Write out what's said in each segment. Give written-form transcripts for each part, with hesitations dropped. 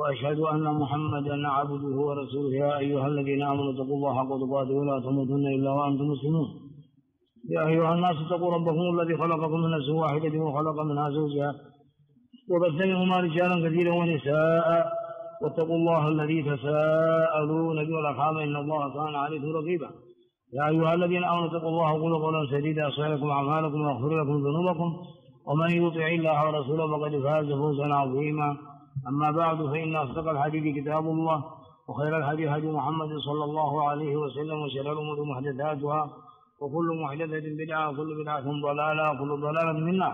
وأشهد أن محمدا عبده ورسوله. يا أيها الذين آمنوا اتقوا الله حق تقاته ولا تموتن إلا وأنتم مسلمون. يا أيها الناس اتقوا ربكم الذي خلقكم من نفس واحدة وخلق منها زوجها وبث منهما رجالا كثيرا ونساء واتقوا الله الذي تساءلون به والأرحام إن الله كان عليكم رقيبا. يا أيها الذين آمنوا اتقوا الله وقولوا قولا سديدا يصلح لكم أعمالكم ويغفر لكم ذنوبكم ومن يطع الله ورسوله فقد فاز فوزا عظيما. أما بعد فإن أصدق الحديث كتاب الله وخير الهدي هدي محمد صلى الله عليه وسلم وشر الأمور محدثاتها وكل محدثة بدعة وكل بدعة ضلالة وكل ضلالة من النار.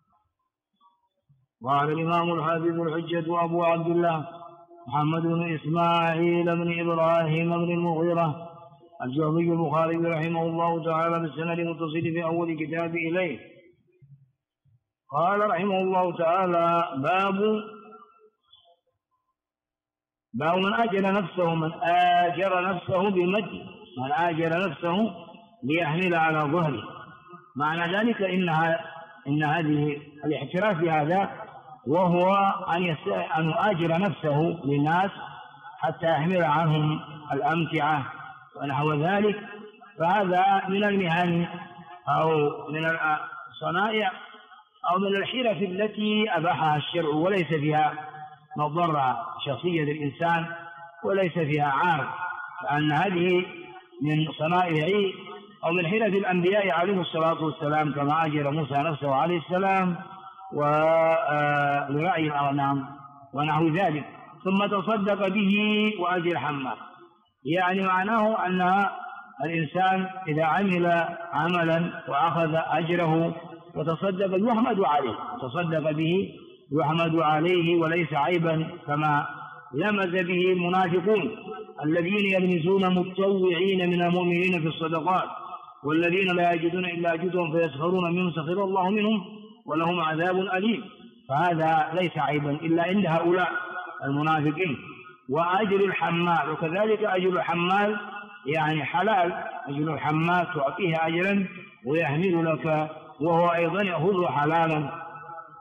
قال الإمام الحافظ الحجة أبو عبد الله محمد بن إسماعيل بن إبراهيم بن المغيرة الجوفي البخاري رحمه الله تعالى بالسند المتصل في أول كتاب إليه. قال رحمه الله تعالى: باب من آجر نفسه بمد، من آجر نفسه ليحمل على ظهره. معنى ذلك إن هذه الاحتراف بهذا وهو أن يؤاجر نفسه للناس حتى يحمل عنهم الأمتعة ونحو ذلك، فهذا من المهن أو من الصنائع أو من الحرف التي أباحها الشرع وليس فيها مضرة شخصية الإنسان وليس فيها عار، لأن هذه من صنائع أو من حرف الأنبياء عليه الصلاة والسلام، كما أجر موسى نفسه عليه السلام ولرعي الأغنام ونحو ذلك، ثم تصدق به وأجر حمال. يعني معناه أن الإنسان إذا عمل عملا وأخذ أجره وتصدق يحمد عليه، تصدق به يحمد عليه وليس عيبا كما لمز به المنافقون الذين يلمزون متطوعين من المؤمنين في الصدقات والذين لا يجدون إلا جهدهم فيسخرون منهم سخر الله منهم ولهم عذاب أليم. فهذا ليس عيبا إلا عند هؤلاء المنافقين. وأجر الحمال وكذلك أجر الحمال يعني حلال، أجر الحمال تعطيه أجرا ويحمل لك وهو أيضا يأخذ حلالا.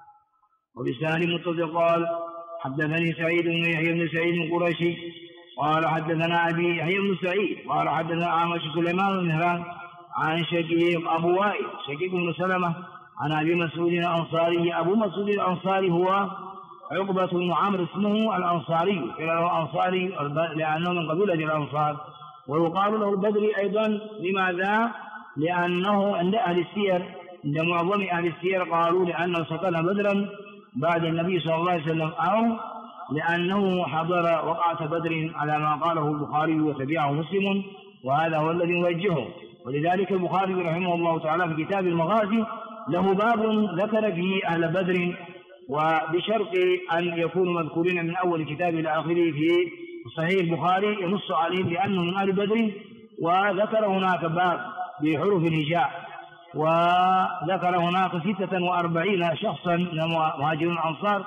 وبسند متصل قال: حدثني سعيد بن يحيى بن سعيد القرشي قال حدثنا أبي يحيى بن سعيد قال حدثنا أعمش سليمان بن مهران عن شقيق أبو وائل شقيق بن سلمة عن أبي مسعود الأنصاري. أبو مسعود الأنصاري هو عقبة بن عمرو اسمه الأنصاري، الأنصاري لأنه من قبيلة الأنصار، ويقال له البدري أيضا. لماذا؟ لأنه عند أهل السير، عند معظم أهل السير قالوا لأنه سكن بدرا بعد النبي صلى الله عليه وسلم، أو لأنه حضر وقعة بدر على ما قاله البخاري وتبعه مسلم، وهذا هو الذي يوجهه. ولذلك البخاري رحمه الله تعالى في كتاب المغازي له باب ذكر فيه أهل بدر، وبشرط أن يكونوا مذكورين من أول كتاب إلى آخره في صحيح البخاري ينص عليهم بأنه من أهل بدر. وذكر هناك باب بحروف الهجاء، وذكر هناك 46 شخصا من مهاجرين الأنصار،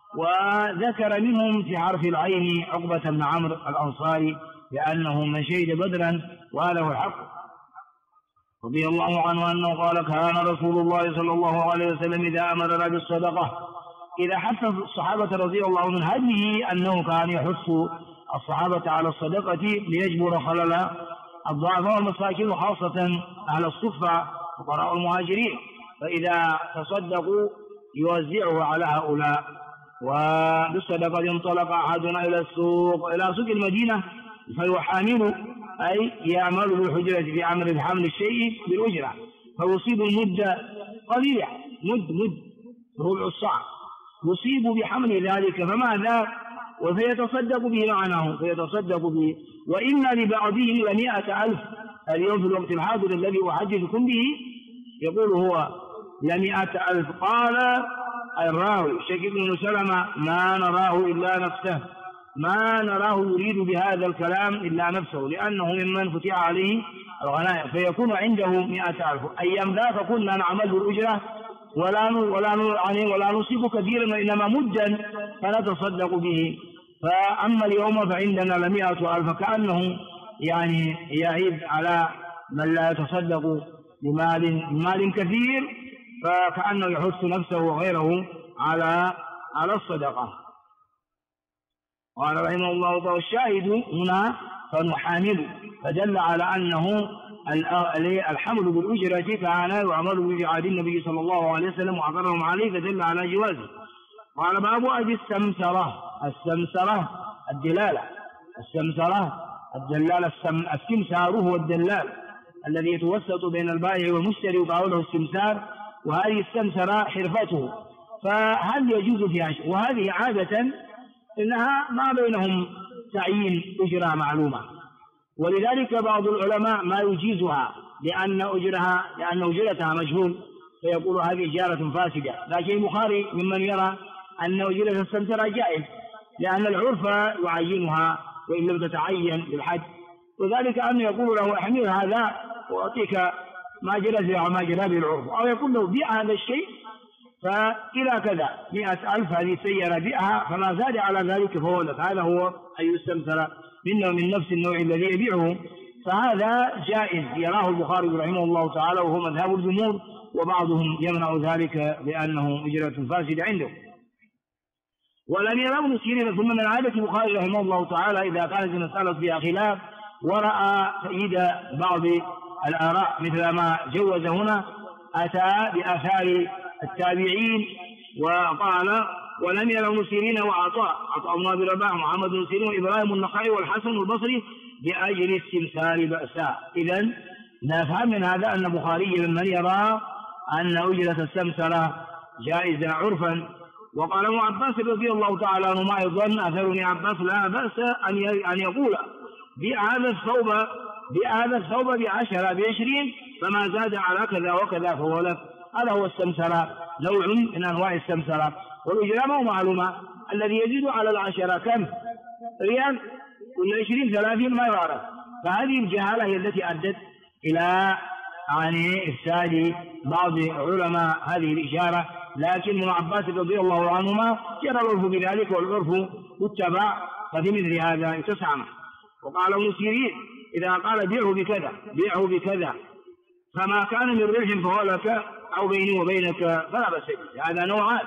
وذكر منهم في حرف العين عقبة بن عمرو الأنصاري لأنه من شهد بدرا وله الحق رضي الله عنه أنه قال: كان رسول الله صلى الله عليه وسلم إذا أمرنا بالصدقة إذا حث الصحابة رضي الله عنهم هذه أنه كان يحث الصحابة على الصدقة ليجبر خلل الضعفاء والمساكين وخاصة أهل الصفة فقراء المهاجرين، فإذا تصدقوا يوزعه على هؤلاء. وبالصدقة انطلق أحدنا إلى سوق المدينة فيحامل أي يعمل بالحجرة في عمل حمل الشيء بالأجرة، فيصيب المدة قليلة، مد ربع الصاع يصيب بحمل ذلك، فماذا؟ وفيتصدق به معناه، فيتصدق به. وإن لبعضهم ل100,000 اليوم في الوقت الحاضر الذي أحدثكم به يقول هو ل100,000. قال الراوي شقيق بن سلمة: ما نراه إلا نفسه، ما نراه يريد بهذا الكلام إلا نفسه، لأنه ممن فتح عليه الغنائم فيكون عنده 100,000. أيام ذاك كنا نعمل بالأجرة ولا نصيب كثيرا وإنما مدا فنتصدق به، فأما اليوم فعندنا ل100,000، كأنه يعني يعيب على من لا يتصدق بمال كثير، فكأنه يحث نفسه وغيره على الصدقة. قال رحمه الله تعالى: الشاهد هنا فنحامل، فدل على أنه الحمل بالأجرة كان يعمل في عهد النبي صلى الله عليه وسلم وعقرهم عليه، فدل على جوازه. قال: باب أجل السمسرة. السمسرة الدلالة، السمسرة الدلالة، السمسار هو الدلال الذي يتوسط بين البائع والمشتري ويقال له السمسار، وهذه السمسرة حرفته، فهل يجوز فيها شيء؟ وهذه عادة إنها ما بينهم تعيين أجرة معلومة، ولذلك بعض العلماء ما يجيزها لأن أجرتها مجهول، فيقول هذه إجارة فاسدة. لكن البخاري ممن يرى أن أجرة السمسرة جائز، لأن العرف يعينها وإن لم تتعين بالحد، وذلك أنه يقول له: احمل هذا وأعطيك ما جرى به وما جرى به العرف، أو يقول له: بيع هذا الشيء فإلى كذا 100,000 هذه سيارة بيعها، فما زاد على ذلك فهو لك. هذا هو أن يستمثل منه من نفس النوع الذي يبيعه، فهذا جائز يراه البخاري رحمه الله تعالى، وهو مذهب الجمهور، وبعضهم يمنع ذلك لأنه أجرة فاسدة عنده. ولم يرى ابن سيرين ثم من عادة البخاري رحمه الله تعالى إذا كانت المسألة فيها خلاف ورأى تأييد بعض الآراء مثل ما جوز هنا، أتى بآثار التابعين وقال: ولم يرى ابن سيرين وعطاء بن أبي رباح محمد بن سيرين وإبراهيم النخعي والحسن البصري بأجل استمسار بأسا. إذن نفهم من هذا أن البخاري ممن يرى أن أجرة السمسرة جائزة عرفا. وقال ابن عباس رضي الله تعالى عنه: ما يظن أثر ابن عباس لا بأس أن يقول: بيع هذا الثوب ب10 ب20، فما زاد على كذا وكذا فهو لك. هذا هو السمسرة، نوع من أنواع السمسرة. والإجرام معلومة، الذي يزيد على 10 كم؟ ريال، ولا 20 30 ما يعرف. فهذه الجهالة هي التي أدت إلى إفساد بعض علماء هذه الإشارة. لكن ابن عباس رضي الله عنهما جرى العرف بذلك، والعرف يتبع، ففي مثل هذا يتسامح. وقال ابن سيرين: إذا قال بيعه بكذا فما كان من ربح فهو لك أو بيني وبينك فلا بأس به. هذا نوع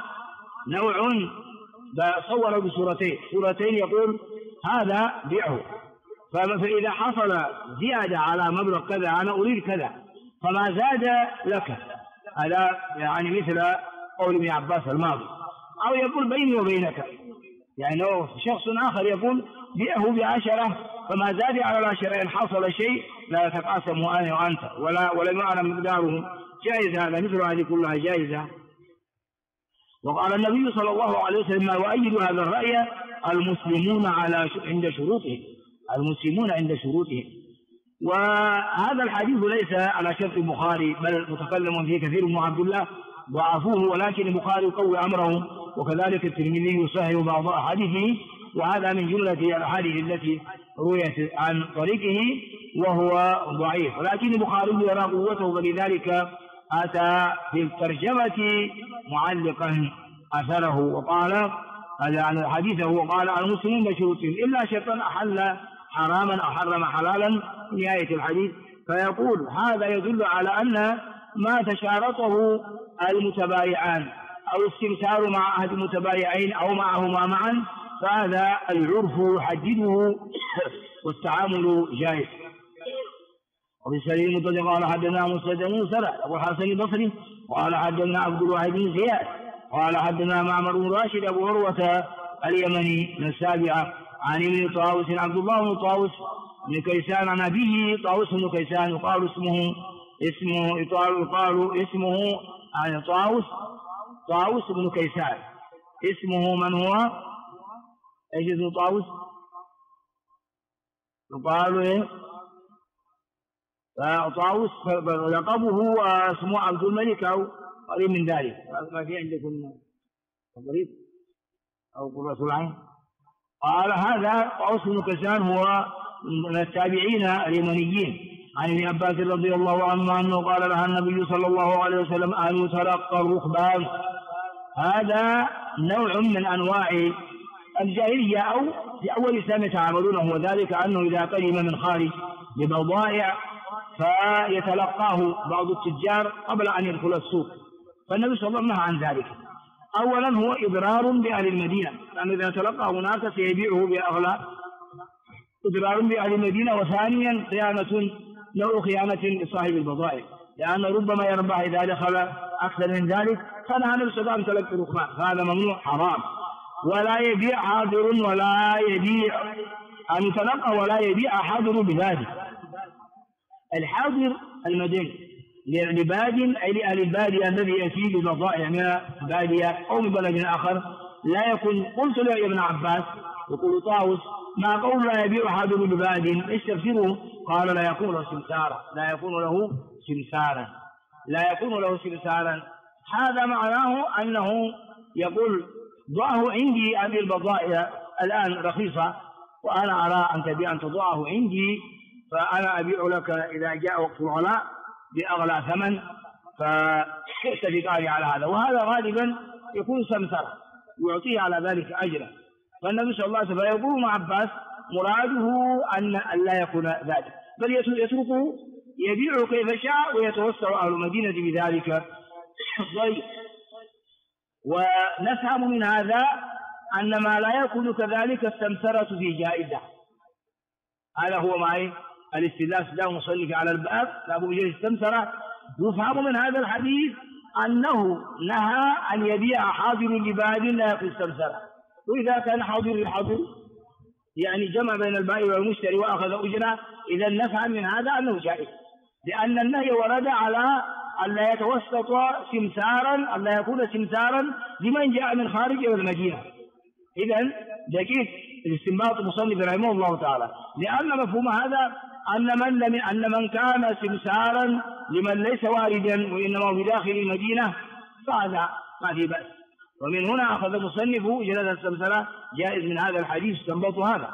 صور بصورتين يقول: هذا بيعه، فإذا حصل زيادة على مبلغ كذا أنا أريد كذا فما زاد لك. هذا مثل قول ابن عباس الماضي. أو يقول: بيني وبينك، لو شخص آخر يقول: بيعه ب10 فما زاد على 10 إن حصل شيء لا يتقاسم أنا وأنت ولا يعلم مقداره. جائز هذا، مثل هذه كلها جائزة. وقال النبي صلى الله عليه وسلم: ما يؤيد هذا الرأي المسلمون عند شروطهم. وهذا الحديث ليس على شرط البخاري، بل متكلم فيه كثير من عبد الله ضعفوه، ولكن البخاري قوي أمره، وكذلك الترمذي يصحح بعض أحاديثه، وهذا من جملة الأحاديث التي رويت عن طريقه وهو ضعيف. ولكن البخاري يرى قوته، ولذلك أتى في الترجمة معلقا أثره وقال عن حديثه، وقال: المسلمون بشروطهم إلا شرطا أحل حراما أو حرم حلالا، نهاية الحديث. فيقول: هذا يدل على أن ما تشارطه المتبايعان أو استمسار مع أحد المتبايعين أو معهما معا، فهذا العرف يحدده والتعامل جائز. وبالسليم المتصل قال: حدثنا مسدد بن سرح أبو الحسن البصري قال: حدثنا عبد الواحد بن زياد قال: حدثنا معمر بن راشد أبو عروة اليمني من السابعة عن ابن طاووس عبد الله بن طاووس بن كيسان عن أبيه طاووس بن كيسان، يقال اسمه طاووس بن كيسان. اسمه من هو؟ ايش اسمه طاووس؟ يقال طاووس، لقبه واسمه عبد الملك أو قريب من ذلك. ما في عندكم قريب أو قرة العين؟ قال: هذا طاووس بن كيسان هو من التابعين اليمنيين عن ابن عباس رضي الله عنه أنه قال: لها النبي صلى الله عليه وسلم: أن يتلقى الركبان. هذا نوع من أنواع الجاهلية، أو في أول الإسلام يتعاملونه، وذلك أنه إذا قدم من خارج ببضائع فيتلقاه بعض التجار قبل أن يدخل السوق، فالنبي صلى الله عليه وسلم نهى عن ذلك. أولا هو إضرار بأهل المدينة، لأنه إذا تلقى هناك سيبيعه بأغلى، إضرار بأهل المدينة. وثانيا خيانة، نوع خيانة لصاحب البضائع، لأن ربما يربح إذا دخل أكثر من ذلك، فنهى النبي صلى الله عليه وسلم تلقي الركبان، فهذا ممنوع حرام. ولا يبيع حاضر ولا يبيع أن يتلقى ولا يبيع حاضر بذلك. الحاضر المدني لباد أي لأهل البادية الذي يأتي ببضائع من البادية أو من بلد آخر لا يكون. قلت له يا ابن عباس يقول طاووس ما قول لا يبيع حاضر بباد ايش تفسيره؟ قال لا يكون له سمسارا، لا يكون له سمسارا، لا يكون له سمسارا. هذا معناه أنه يقول ضعه عندي أبي البضائع الآن رخيصة، وأنا أرى أن تبيع أن تضعه عندي، فأنا أبيع لك إذا جاء وقت الغلاء بأغلى ثمن، فاتفقان على هذا. وهذا غالبا يكون سمسرة ويعطيه على ذلك أجرا. فالنبي صلى الله عليه وسلم يقول مع عباس مراده أن لا يكون ذلك، بل يتركه يبيع كيف شاء ويتوسع أهل المدينة بذلك ضيق. ونفهم من هذا أن ما لا يكون كذلك السمسرة في جائزة. هذا هو معي الاستدلاس لا مصنف على الباب لابد من السمسرة. يفهم من هذا الحديث أنه نهى أن يبيع حاضر لباد لا يأخذ السمسرة، وإذا كان حاضر لحاضر يعني جمع بين البائع والمشتري وأخذ أجرة، إذا نفهم من هذا أنه جائز، لأن النهي ورد على أن لا يتوسط سمسارا، أن لا يكون سمسارا لمن جاء من خارج المدينة. إذن دقيق الاستنباط المصنف رحمه الله تعالى، لأن مفهوم هذا أن من كان سمسارا لمن ليس واردا وإنما بداخل المدينة فهذا ما في بأس. ومن هنا أخذ المصنف جلالة السمسرة جائز من هذا الحديث استنبط هذا.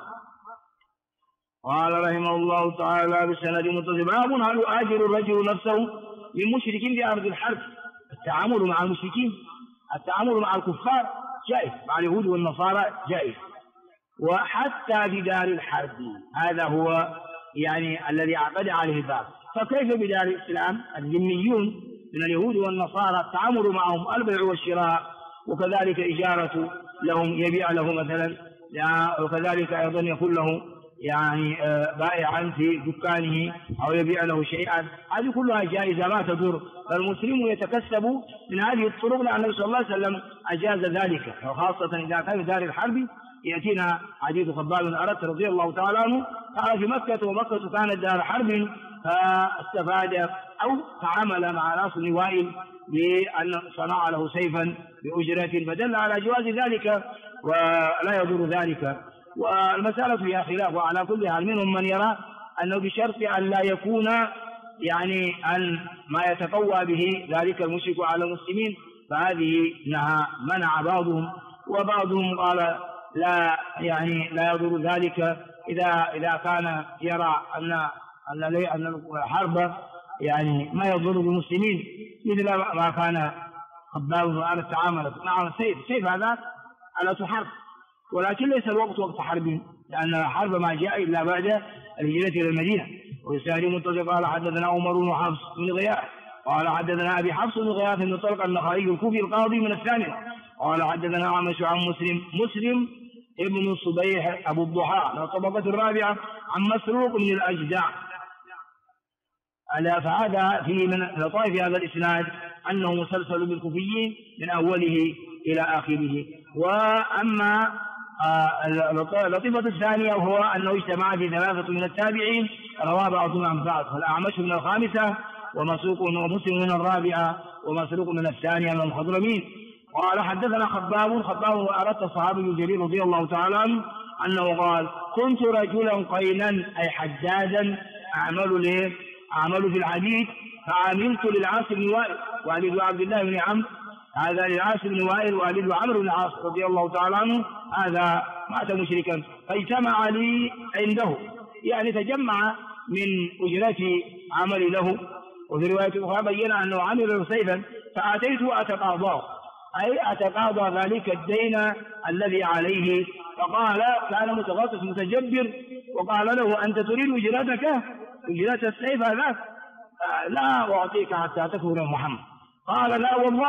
قال رحمه الله تعالى بالسند متصل باب هل يؤاجر الرجل نفسه من مشرك بأرض الحرب. التعامل مع المشركين، التعامل مع الكفار جائز، مع اليهود والنصارى جائز، وحتى بدار الحرب. هذا هو يعني الذي عقد عليه الباب. فكيف بدار الإسلام؟ الذميون من اليهود والنصارى التعامل معهم البيع والشراء، وكذلك إجارة لهم، يبيع له مثلا، وكذلك أيضا يكون له يعني بائعا في دكانه أو يبيع له شيئا، هذه كلها جائزة ما تضر. فالمسلم يتكسب من هذه الطرق، لأن النبي صلى الله عليه وسلم أجاز ذلك، وخاصة إذا كان في دار الحرب. يأتينا حديث خباب بن أرت رضي الله تعالى عنه قال في مكة، ومكة كانت دار حرب، فاستفاد أو تعامل مع ناس بن وائل بأن صنع له سيفا بأجرة، فدل على جواز ذلك ولا يضر ذلك. والمسألة فيها خلاف، وعلى كل حال منهم من يرى أنه بشرط أن لا يكون يعني أن ما يتقوى به ذلك المشرك على المسلمين، فهذه منع بعضهم، وبعضهم قال لا يعني لا يضر ذلك إذا كان يرى أن الحرب يعني ما يضر بالمسلمين، مثل ما كان خباب بن أرت تعاملت مع السيف هذا على حرب، ولكن ليس الوقت وقت حرب، لأن الحرب ما جاء إلا بعد الهجرة إلى المدينة. ويسأل متصل قال حدثنا عمر بن حفص بن غياث قال حدثنا أبي حفص بن غياث بن طلق النخعي الكوفي القاضي من الثامنة قال حدثنا عمش عن مسلم ابن الصبيح أبو الضحى من الطبقة الرابعة عن مسروق بن الأجدع. فهذا في من لطائف هذا الإسناد أنه مسلسل بالكوفيين من أوله إلى آخره. وأما اللطيفة الثانية وهو أنه اجتمع في ثلاثة من التابعين رواه بعضهم عن بعض، فالأعمش من الخامسة ومسروق ومسلم من الرابعة ومسروق من الثانية من المخضرمين. قال حدثنا خباب وأردت الصحابي الجليل رضي الله تعالى عنه أنه قال كنت رجلا قينا أي حدادا أعمل في الحديث، فعملت للعاص بن وائل والد عبد الله بن عمرو، هذا للعاص بن وائل والد عمرو بن العاص رضي الله تعالى عنه، هذا مات مشركا، فاجتمع لي عنده، يعني تجمع من أجرة عمل له. وفي رواية أخرى بين أنه عمل له سيفا فأتيت أتقاضاه، أي أتقاضى ذلك الدين الذي عليه، فقال كان متغطس متجبر، وقال له أنت تريد أجرتك أجرة السيف هذا؟ لا أعطيك حتى تكفر محمد. قال لا والله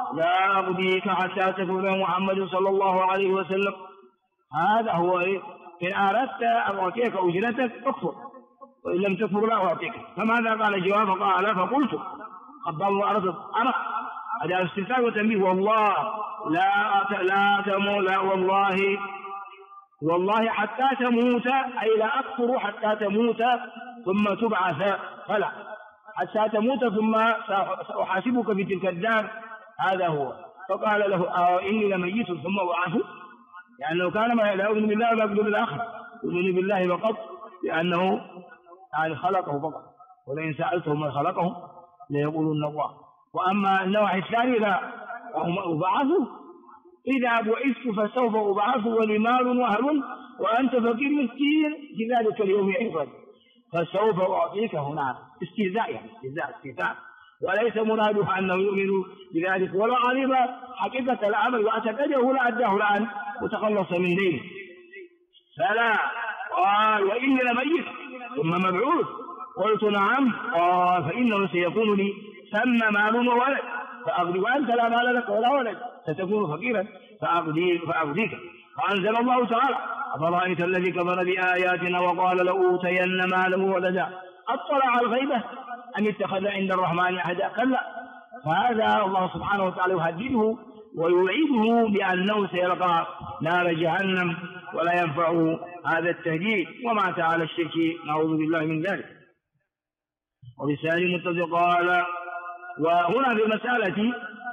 لا أغديك حتى تكون محمد صلى الله عليه وسلم. هذا هو إن أردت أن أعطيك أجرتك اكفر، وإن لم تكفر لا أعطيك. فماذا قال الجواب؟ قال فقلت خبر الله أرض أنا هذا استثناء وتنبيه. والله لا تموت، لا والله حتى تموت، أي لا أكفر حتى تموت ثم تبعث، فلا حتى تموت ثم سأحاسبك في تلك الدار. هذا هو. فقال له إني لميت ثم أبعث، يعني لو كان ما لا يؤمن بالله ولا يؤمن بالآخر، يؤمن بالله فقط لأنه يعني خلقه فقط، ولئن سألتهم من خلقهم ليقولون الله. وأما النوع الثاني لا أبعث، إذا بعثت فسوف أبعث ولمال وهل وأنت فقير مسكين في ذلك اليوم أيضا فسوف أعطيك. هنا استهزاء، يعني استهزاء، وليس مراده أنه يؤمن بذلك ولا علم حقيقة العمل واعتقده لأداه الآن وتخلص من دينه. فلا قال وإني لميت ثم مبعوث. قلت نعم. قال فإنه سيكون لي ثم مال وولد فأغدي، وأنت لا مال لك ولا ولد ستكون فقيرا فأغديك. فأنزل الله تعالى أفرأيت الذي كفر بآياتنا وقال لأوتين مالا وولدا أطلع على الغيبة أم اتخذ عند الرحمن عهدا؟ كلا. فهذا الله سبحانه وتعالى يهدده ويوعده بأنه سيلقى نار جهنم ولا ينفعه هذا التهديد، ومات على الشرك نعوذ بالله من ذلك. وبسائل متفق. قال وهنا في المسألة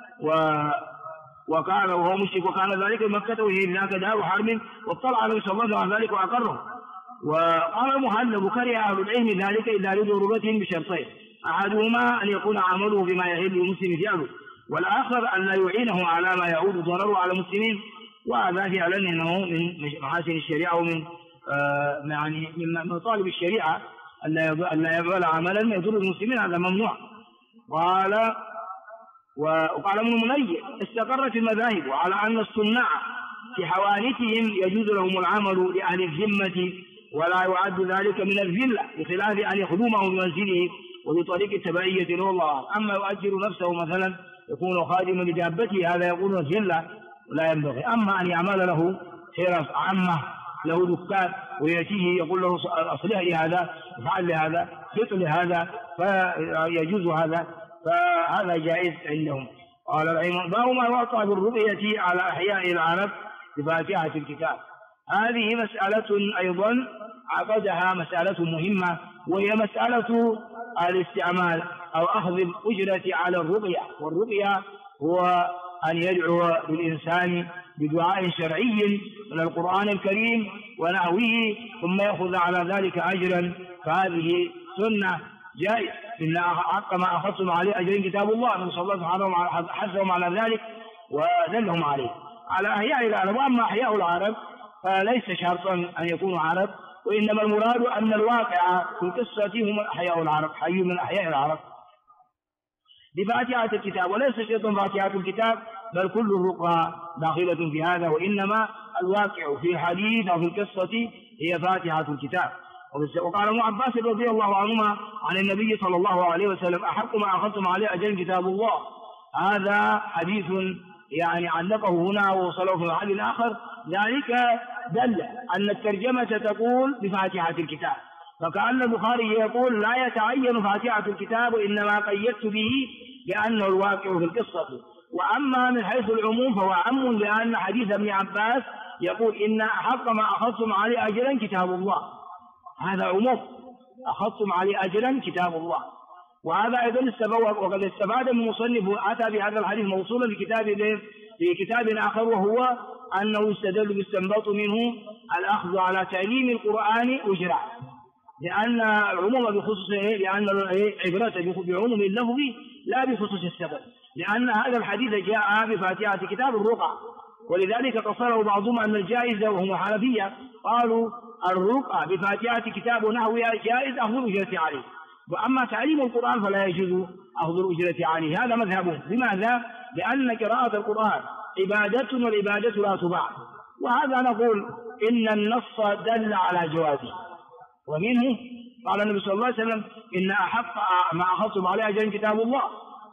وكان وهو مشرك وكان ذلك مكة وهي ذاك دار حرب، واطلع على صلى الله عليه ذلك وأقره. وقال المهلب كره أهل العلم ذلك إذا لضرورتهم بشرطين: أحدهما أن يكون عمله بما يحل المسلم فعله، والآخر أن لا يعينه على ما يعود ضرره على المسلمين. وهذا فعلا إنه من محاسن الشريعة ومن يعني من مطالب الشريعة أن لا يفعل عملا يضر المسلمين، هذا ممنوع. وقال ابن المنير استقرت المذاهب على أن الصناع في حوانتهم يجوز لهم العمل لأهل الذمة ولا يعد ذلك من الذلة، بخلاف أن يخدمه بمنزله وبطريق التبعية له الله. أما يؤجر نفسه مثلا يكون خادما لدابته هذا يكون ذلة ولا ينبغي. أما أن يعمل له حرف عامة له دكان ويأتيه يقول له أصلح لي هذا افعل لي هذا خط لي هذا فيجوز هذا، فهذا جائز عندهم. قال العلم باب ما وقع بالرؤية على أحياء العرب بفاتحة الكتاب. هذه مسألة أيضا عقدها مسألة مهمة، وهي مسألة الاستعمال أو أخذ الأجرة على الرؤية. والرؤية هو أن يدعو للإنسان بدعاء شرعي من القرآن الكريم ونحوه ثم يأخذ على ذلك أجرا، فهذه سنة جائز. إن حق ما أخذتم عليه أجر كتاب الله، من صلى الله عليه وسلم حثهم على ذلك ودلهم عليه على أحياء العرب. وأما أحياء العرب فليس شرطا أن يكونوا عرب، وإنما المراد أن الواقع في القصة هم أحياء العرب، حي من أحياء العرب بفاتحة الكتاب. وليس شرطا فاتحة الكتاب، بل كل الرقى داخلة في هذا، وإنما الواقع في الحديث أو في القصة هي فاتحة الكتاب. وقال ابن عباس رضي الله عنهما عن النبي صلى الله عليه وسلم أحق ما أخذتم عليه أجر كتاب الله. هذا حديث يعني علقه هنا ووصله في محل آخر، ذلك دل أن الترجمة تقول بفاتحة الكتاب، فكأن البخاري يقول لا يتعين فاتحة الكتاب، وإنما قيدت به لأنه الواقع في القصة. وأما من حيث العموم فهو عم، لأن حديث ابن عباس يقول إن أحق ما أخذتم عليه أجرا كتاب الله، هذا عموم أخذتم عليه أجرا كتاب الله. وهذا أيضا وقد استفاد من مصنف أتى بهذا الحديث موصولا في كتاب آخر، وهو أنه يستدل باستنباط منه الأخذ على تعليم القرآن أجرا، لأن العموم بخصوص لأن العبرة بعموم اللفظ لا بخصوص السبب، لأن هذا الحديث جاء بفاتحة كتاب الرقى، ولذلك قصره بعضهم أن الجائز وهم حنفية قالوا الرقى بفاتحة كتاب ونحوها جائز أخذ الأجرة عليه، وأما تعليم القرآن فلا يجوز أخذ الأجرة عليه. هذا مذهبهم. لماذا؟ لأن قراءة القرآن عبادة والعبادة لا تباع، وهذا نقول إن النص دل على جوازه. ومنه قال النبي صلى الله عليه وسلم إن أحق ما أخذتم عليه أجر كتاب الله،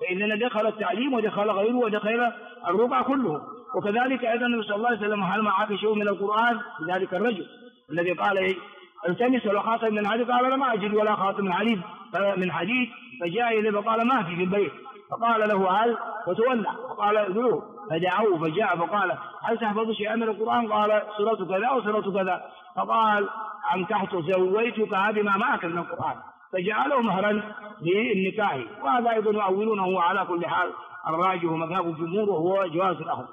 فإذا دخل التعليم ودخل غيره ودخل الربع كله. وكذلك أيضا النبي صلى الله عليه وسلم: هل معك شيء من القرآن؟ ذلك الرجل الذي قال: التمس ولا خاتم من حديد، قال: لم أجد ولا خاتم من حديد. فجاء إليه فقال: ما في البيت. فقال له: هل؟ فتولى فقال: ادعوه. فدعوه فجاء فقال: هل تحفظ شيئا من القرآن؟ قال: سورة كذا وسورة كذا. فقال: أنكحت زوجتك بما معك من القرآن، فجعله مهرا للنكاح. وهذا أيضا يؤولونه على كل حال الراجح مذهب الجمهور وهو جواز الأخذ.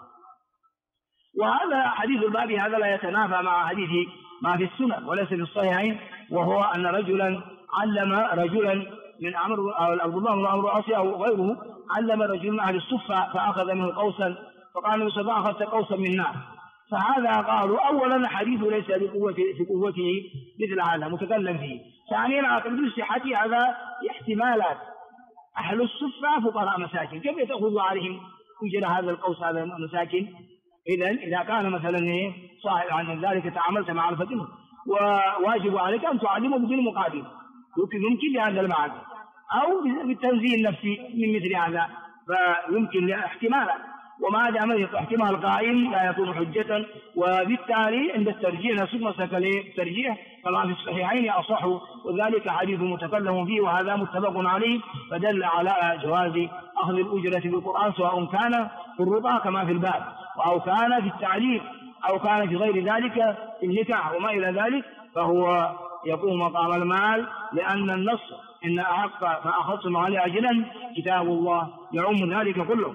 وهذا حديث الباب هذا لا يتنافى مع حديث ما في السنن وليس في الصحيحين، وهو أن رجلا علم رجلا من عبد الله بن عمرو العاص أو غيره، علم رجل من أهل الصفة فأخذ منه قوسا، فقال النبي صلى الله عليه وسلم: أخذت قوسا من نار. فهذا قالوا: أولا حديث ليس بقوته مثل هذا متكلم فيه. ثانيا اعتقد صحته هذا احتمالات. أهل الصفة فقراء مساكين، كيف تأخذ عليهم أجر هذا القوس هذا المساكين؟ إذا كان مثلا صاحب عن ذلك تعاملت مع الفتن وواجب عليك أن تعلمه بدون مقابل، يمكن لهذا المعنى، أو بالتنزيه النفسي من مثل هذا، فيمكن احتمالا. وما دام احتمال قائم لا يكون حجة. وبالتالي عند الترجيح نسوق مسلك الترجيح كما في الصحيحين أصح، وذلك حديث متكلم فيه وهذا متفق عليه، فدل على جواز أخذ الأجرة بالقرآن سواء كان في الرضا كما في الباب، أو كان في التعليم، أو كان في غير ذلك في النكاح وما إلى ذلك، فهو يقوم مقام المال، لأن النص إن أحق فأخذتم عليه أجرا كتاب الله يعم ذلك كله.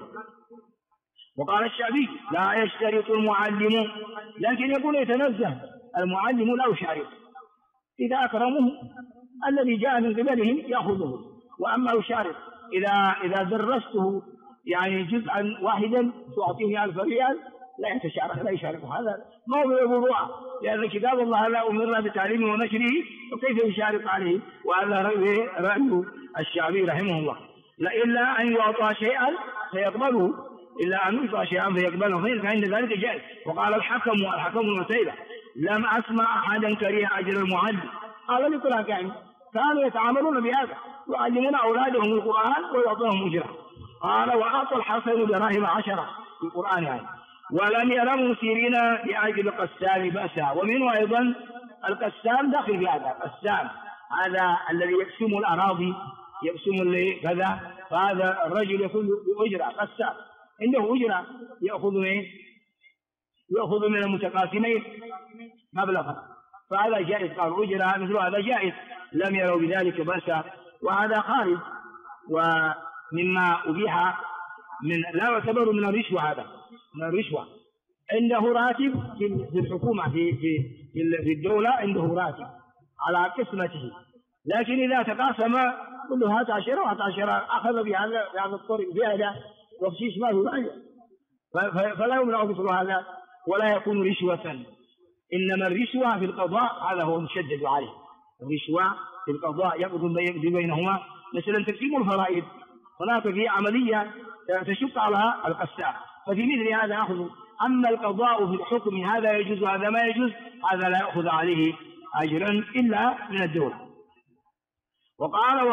وقال الشعبي: لا يشترط المعلم، لكن يقول يتنزه المعلم لا يشارك، إذا أكرمه الذي جاء من قبلهم يأخذه، وأما يشارك إذا درسته يعني جزءا واحدا تعطيه 1000 ريال لا يشارك. هذا موضوع الوضوع، لأن كتاب الله لا أمرنا بتعليمه ونشره، وكيف يشارك عليه؟ وهذا رأي الشعبي رحمه الله. إلا أن يعطى شيئا فيقبله، إلا أن يعطى شيئا فيقبله، فعند ذلك جائز. وقال الحكم بن عتيبة: لم أسمع أحدا كره أجر المعلم. قال لي كلها كانوا يتعاملون بهذا، يعلمون أولادهم القرآن ويعطونهم أجرة. قال: وأعطى الحسن دراهم 10 في القرآن يعني. ولم يرى مسيرين لأجل القسام بأسا. ومنه أيضا القسام داخل في هذا، القسام هذا الذي يقسم الأراضي، يقسم كذا، فهذا الرجل يكون بأجرة قسام، عنده أجرة يأخذ من المتقاسمين مبلغا، فهذا جائز. قال أجرة مثل هذا جائز، لم يروا بذلك بأسا. وهذا خارج ومما أبيح لا يعتبر من الرشوة، هذا من الرشوة. عنده راتب في الحكومة في الدولة، عنده راتب على قسمته، لكن إذا تقاسم كله 10 أخذ بهذا الطريق بهذا وخشيش ما هو معي، فلا يمنع مثل هذا ولا يكون رشوة. إنما الرشوة في القضاء هذا هو مشدد عليه. الرشوة في القضاء يقضي بينهما، مثلا تقسيم الفرائض، هناك في عملية تشق على القسام، ففي مثل هذا أخذ. أما القضاء في الحكم هذا يجوز هذا ما يجوز، هذا لا يأخذ عليه أجرا إلا من الدولة. وقال: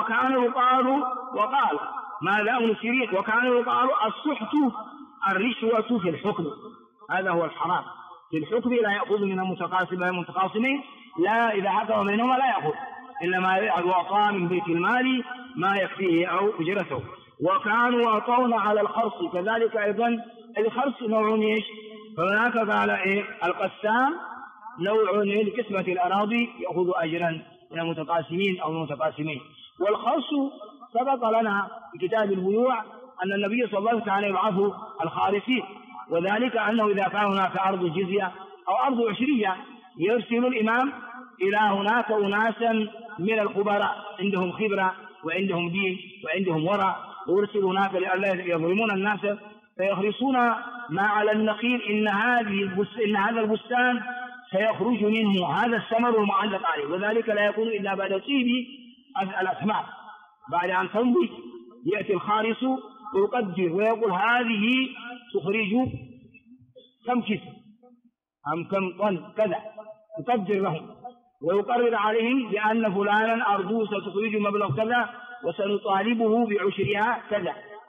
وقال ماذا نسيرين؟ وكان يقال السحت الرشوة في الحكم، هذا هو الحرام في الحكم، لا يأخذ من المتقاسمين، لا إذا حكم بينهما لا يأخذ، إنما يعطى من بيت المال ما يكفيه أو أجرته. وكانوا يعطون على الخرص، كذلك أيضا الخرص نوع ايش؟ فهناك قال القسام نوع لقسمة الأراضي يأخذ أجرا من المتقاسمين أو المتقاسمين. والخرص سبق لنا في كتاب البيوع أن النبي صلى الله عليه وسلم يبعث الخارصين، وذلك أنه إذا كان هناك أرض جزية أو أرض عشرية يرسل الإمام إلى هناك أناسا من الخبراء عندهم خبرة وعندهم دين وعندهم ورع، ويرسل هناك لئلا يظلمون الناس، فيخرصون ما على النخيل إن هذا البستان سيخرج منه هذا الثمر المعلق عليه، وذلك لا يكون إلا بعد طيب الأثمار. بعد أن تنضج يأتي الخارص ويقدر ويقول هذه تخرج كم كسر أم كم طن كذا، يقدر لهم ويقرر عليهم بأن فلانا أرضه ستخرج مبلغ كذا وسنطالبه بعشرها كذا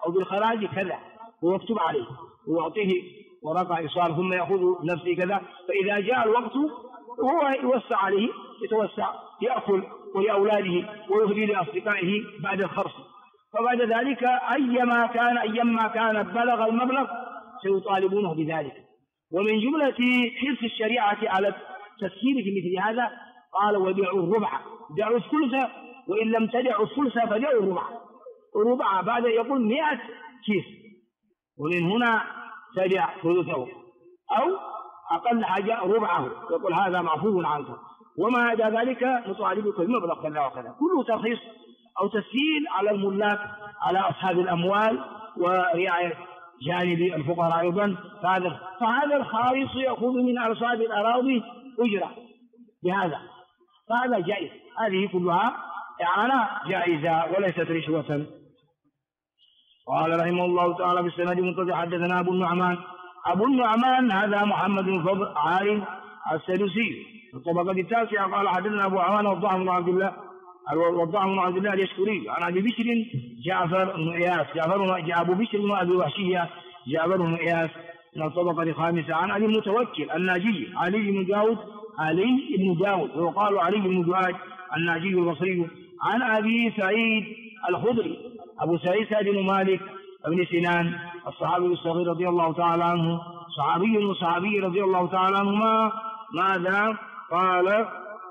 أو بالخراج كذا، ويكتب عليه ويعطيه ورقة إيصال، ثم يأخذ نفسه كذا. فإذا جاء الوقت وهو يوسع عليه يتوسع، يأكل ولأولاده ويهدي لأصدقائه بعد الخرص. فبعد ذلك أيما كان بلغ المبلغ سيطالبونه بذلك. ومن جملة حرص الشريعة على تسهيل في مثل هذا قال وبيعوا الربع، دعوا الثلث، وإن لم تدعوا الثلث فدعوا الربع بعد يقول 100 كيس، ومن هنا تدع ثلثه أو أقل حاجة ربعه، يقول هذا معفو عنك، وما عدا ذلك نطالبك بمبلغ كذا وكذا. كله ترخيص أو تسهيل على الملاك، على أصحاب الأموال ورعاية جانب الفقراء أيضا. فهذا الخالص يأخذ من أصحاب الأراضي أجرة بهذا، فهذا جائز. هذه كلها إعانة جائزة وليست رشوة. قال رحمه الله تعالى في السند المنتظر حدثنا أبو النعمان هذا محمد بن فضل عالم السدوسي الطبقة التاسعة. قال حدثنا أبو عوان وضعه بن عبد الله اليشكري عن أبي بشر جعفر بن إياس، أبو بشر بن أبي وحشية جعفر بن إياس من الطبقة الخامسة. عن أبي المتوكل الناجي علي بن داود ويقال علي بن دعاج الناجي البصري. عن أبي سعيد الخدري أبو سعيد بن مالك بن سنان الصحابي الصغير رضي الله تعالى عنه، صحابي رضي الله تعالى عنهما. ماذا قال؟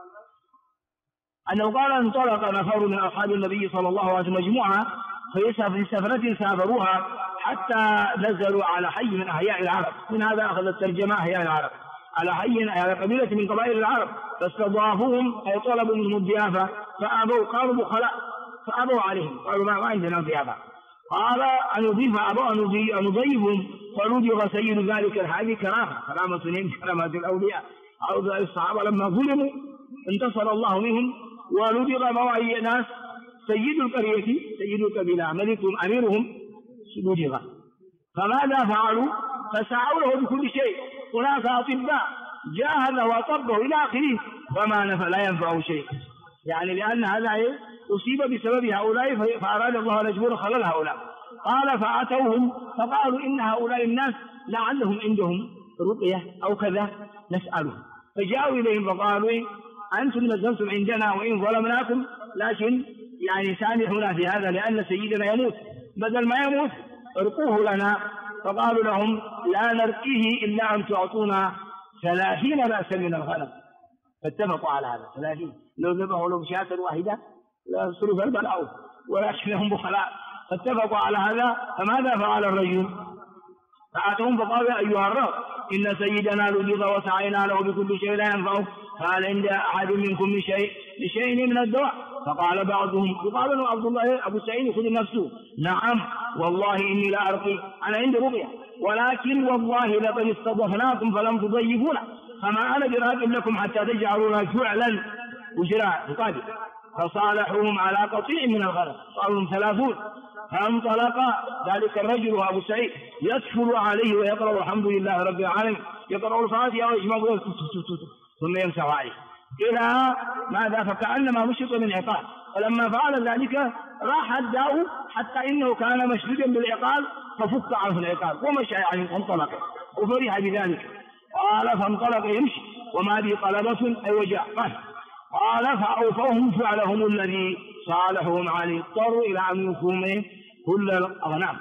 أنه قال انطلق نفر من أصحاب النبي صلى الله عليه وسلم مجموعة في سفرة سافروها حتى نزلوا على حي من أحياء العرب. من هذا أخذ الترجمة أحياء العرب، على حي على قبيلة من قبائل العرب، فاستضافوهم أي طلبوا منهم الضيافة فأبوا، قالوا بخلاء فأبوا عليهم، قالوا ما عندنا ضيافة. قال أن نضيفهم، فلدغ سيد ذلك الحي كرامة من كرامات الأولياء أو الصحابة لما ظلموا انتصر الله منهم، ولدغ موالي ناس سيد القرية سيد القبيلة ملكهم أميرهم لدغ. فماذا فعلوا؟ فسعوا له بكل شيء، هناك أطباء جاهد وطبه إلى آخره، فما لا ينفع شيء، يعني لأن هذا أصيب بسبب هؤلاء فأراد الله أن يجبر خلال هؤلاء. قال فأتوهم فقالوا إن هؤلاء الناس لعلهم عندهم رقية أو كذا نسألهم، فجاءوا إليهم فقالوا أنتم نزلتم عندنا وإن ظلمناكم، لكن يعني سامحونا في هذا لأن سيدنا يموت، بدل ما يموت ارقوه لنا. فقالوا لهم لا نرقيه إلا أن تعطونا 30 رأسا من الغنم. فاتفقوا على هذا 30، لو ذبحوا له بشاة واحدة لا يصرف البلاء، ولكنهم بخلاء. فاتفقوا على هذا. فماذا فعل الرجل؟ فأتهم فقالوا أيها الرب إن سيدنا لدغ وسعينا له بكل شيء لا ينفعه، فهل عند أحد منكم بشيء من الدواء؟ فقال بعضهم يقال له عبد الله أبو سعيد خذ نفسه نعم والله إني لا أرقي، أنا عندي رقية، ولكن والله لقد استضفناكم فلم تضيفونا، فما أنا براق لكم حتى تجعلونا فعلا وجراء مقابل. فصالحوهم على قطيع من الغنم، قالوا لهم 30. فانطلق ذلك الرجل أبو سعيد يدخل عليه ويقرأ الحمد لله رب العالمين، يقرأ الفاتحة ويجمع ثم يمسح عليه إلى ماذا؟ فكأنما مشط من عقال. فلما فعل ذلك راح الداء حتى إنه كان مشدودا بالعقال، ففك عنه العقال ومشى يعني وانطلق وفرح بذلك. قال فانطلق يمشي وما به قلبة أي وجع. قال فأوفوهم فعلهم الذي صالحهم عليه، اضطروا إلى أن يكونوا كل الأغنام.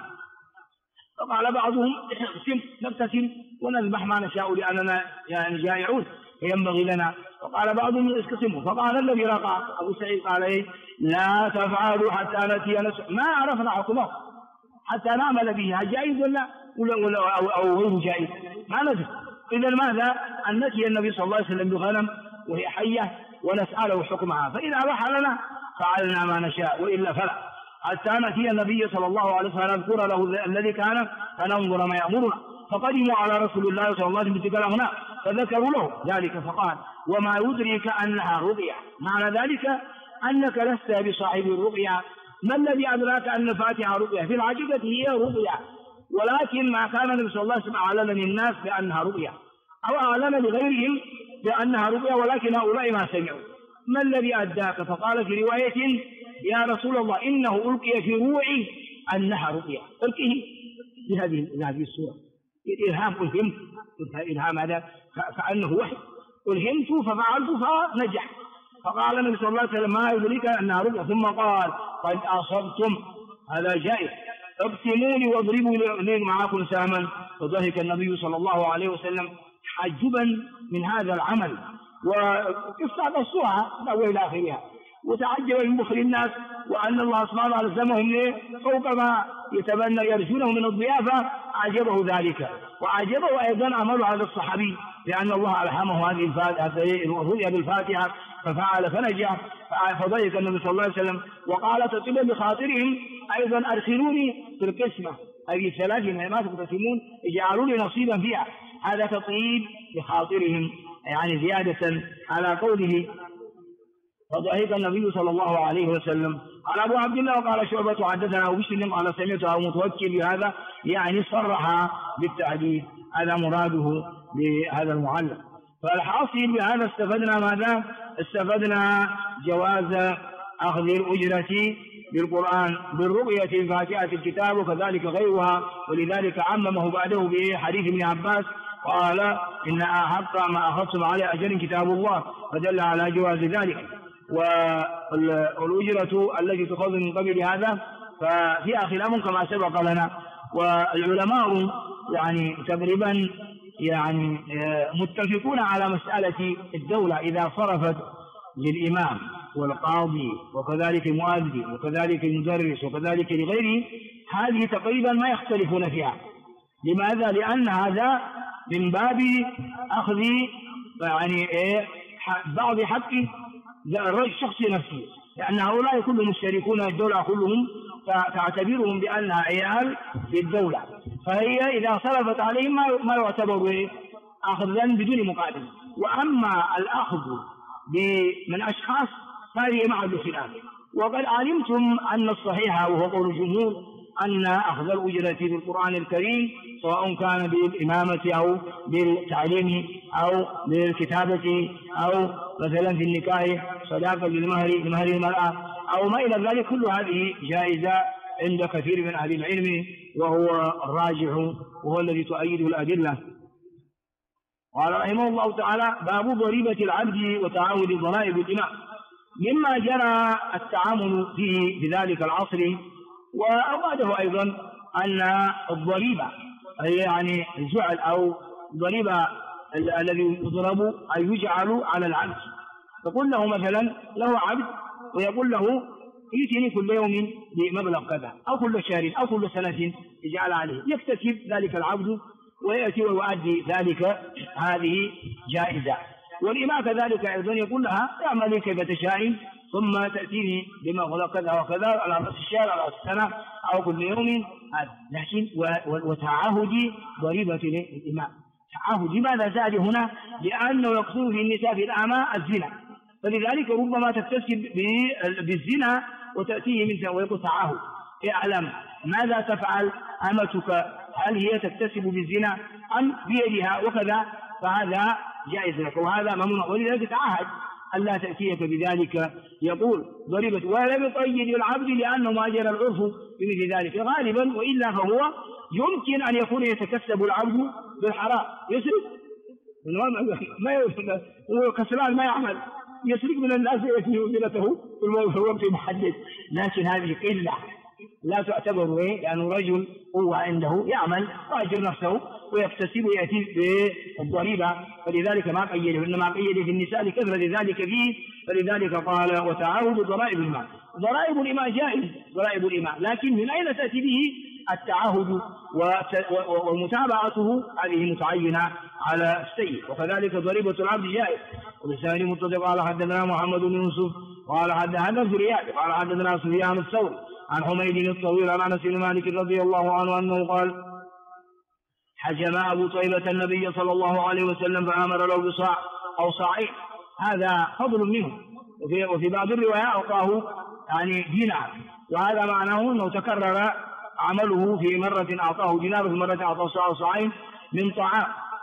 فقال بعضهم نبتسم ونذبح ما نشاء لأننا يعني جائعون ينبغي لنا. وقال بعضهم اسقسموا. فقال الذي رقى أبو سعيد قال لا تفعلوا حتى نأتي ما عرفنا حكمه حتى نعمل به، جائز ولا أو غير جائز ما ندري. إذا ماذا؟ أن نأتي النبي صلى الله عليه وسلم بغنم وهي حية ونسأله حكمها، فإذا أباح لنا فعلنا ما نشاء وإلا فلا، حتى نأتي النبي صلى الله عليه وسلم نذكر له الذي كان فننظر ما يأمرنا. فقدموا على رسول الله صلى الله عليه وسلم بتلك الأغنام فذكروا له ذلك، فقال وما يدريك أنها رقية، معنى ذلك أنك لست بصاحب الرقية، ما الذي أدراك أن الفاتحة رقية؟ في العقيدة هي رقية، ولكن ما كان النبي صلى الله عليه وسلم أعلن للناس بأنها رقية أو أعلن لغيرهم بأنها رقية، ولكن هؤلاء ما سمعوا. ما الذي أداك؟ فقال في رواية يا رسول الله إنه ألقي في روعي أنها رؤيا، تركه بهذه الصورة. الإلهام ألهمت، الإلهام هذا كأنه وحي، ألهمت ففعلت فنجح. فقال النبي صلى الله عليه وسلم ما يدريك أنها رؤيا، ثم قال قد أصبتم، هذا جائز، ابتموني واضربوا لي معكم سهما. فضحك النبي صلى الله عليه وسلم تعجبا من هذا العمل وقصة الصورة وإلى آخرها، وتعجب من بخل الناس وأن الله سبحانه وتعالى ألزمهم فوق ما يتبنى يرجونه من الضيافة. أعجبه ذلك، وأعجبه أيضا عمل هذا الصحابي لأن الله ألهمه هذه الرؤيا بالفاتحة ففعل فنجح. فضحك النبي صلى الله عليه وسلم وقال تطيبا بخاطرهم أيضا أدخلوني في القسمة، هذه الثلاث ما تقتسمون اجعلوا لي نصيبا فيها، هذا تطيب بخاطرهم يعني زيادة على قوله. فضحك النبي صلى الله عليه وسلم. قال أبو عبد الله وقال شعبة حدثنا أبو بشر قال سمعته متوكل بهذا، يعني صرح بالتعديل، هذا مراده بهذا المعلق. فالحاصل بهذا استفدنا ماذا؟ استفدنا جواز أخذ الأجرة بالقرآن بالرؤية الفاتحة الكتاب وكذلك غيرها، ولذلك عممه بعده بحديث ابن عباس قال إن أحق ما أخذتم على أجر كتاب الله، فدل على جواز ذلك. والأجرة التي تؤخذ من قبل هذا ففيها خلاف كما سبق لنا، والعلماء يعني تقريبا يعني متفقون على مسألة الدولة إذا صرفت للإمام والقاضي وكذلك المؤذن وكذلك المدرس وكذلك لغيره، هذه تقريبا ما يختلفون فيها. لماذا؟ لأن هذا من باب أخذ يعني بعض حق الشخص نفسه، لأن هؤلاء كلهم مشتركون، الدولة كلهم تعتبرهم بأنها عيال للدولة، فهي إذا صرفت عليهم ما يعتبر أخذا بدون مقابل. وأما الأخذ من أشخاص فهذه محل خلاف. وقد علمتم أن الصحيح وهو قول الجمهور أن أخذ الأجرة بالقرآن الكريم سواء كان بالإمامة أو بالتعليم أو بالكتابة أو مثلا في النكاح صداقة لمهر المرأة أو ما إلى ذلك، كل هذه جائزة عند كثير من أهل العلم وهو الراجح وهو الذي تؤيده الأدلة. قال رحمه الله تعالى باب ضريبة العبد وتعاود ضرائب الإمام. مما جرى التعامل فيه في ذلك العصر وأوراده أيضا أن الضريبة هي يعني الجعل أو ضريبة الذي يضرب أي يجعل على العبد. يقول له مثلا له عبد ويقول له ائتني كل يوم بمبلغ كذا أو كل شهر أو كل سنة يجعل عليه، يكتسب ذلك العبد ويأتي ويؤدي ذلك، هذه جائزة. والإمام كذلك أيضا يقول لها اعملي كيف تشاء ثم تأتيني بمبلغ كذا وكذا على رأس الشهر على رأس السنة أو كل يوم، لكن وتعاهد ضريبة الإمام. تعاهد لماذا زاد هنا؟ لأنه يقصد في النساء في الأعمى الزنا، فلذلك ربما تكتسب بالزنا وتأتيه من ويقول تعاهد. اعلم ماذا تفعل أمتك، هل هي تكتسب بالزنا أم بيدها وكذا، فهذا جائز لك وهذا ممنوع، ولذلك تعاهد ألا تأتيك بذلك. يقول ضريبة ولم يقيد العبد لأنه ما جرى العرف بمثل ذلك غالبا، وإلا فهو يمكن أن يكون يتكسب العبد بالحرام، يسرق هو كسلان ما يعمل، يسرق من الناس يأتي وزنته في الوقت المحدد، لكن هذه قلة لا تعتبر لأنه رجل هو عنده يعمل ويأجر نفسه ويكتسب ويأتي بالضريبة، فلذلك ما قيده، إنما قيده في النساء لكثرة ذلك فيه، فلذلك قال وتعاود ضرائب الإمام. ضرائب الإمام جائز، ضرائب الإمام، لكن من أين تأتي به التعاهد ومتابعته؟ هذه متعينة على السيد. وكذلك ضريبة العبد جائز. ولسان متصل قال حدثنا محمد بن يوسف قال حدثنا زريات قال حدثنا سفيان الثوري عن حميد الطويل عن انس بن مالك رضي الله عنه انه قال حجم ابو طيبة النبي صلى الله عليه وسلم فامر له بصاع او صاعين، هذا فضل منه. وفي بعض الروايات اعطاه يعني دينار، وهذا معناه انه تكرر عمله، في مرة اعطاه دينار وفي مرة اعطاه صاع او صاعين من طعام.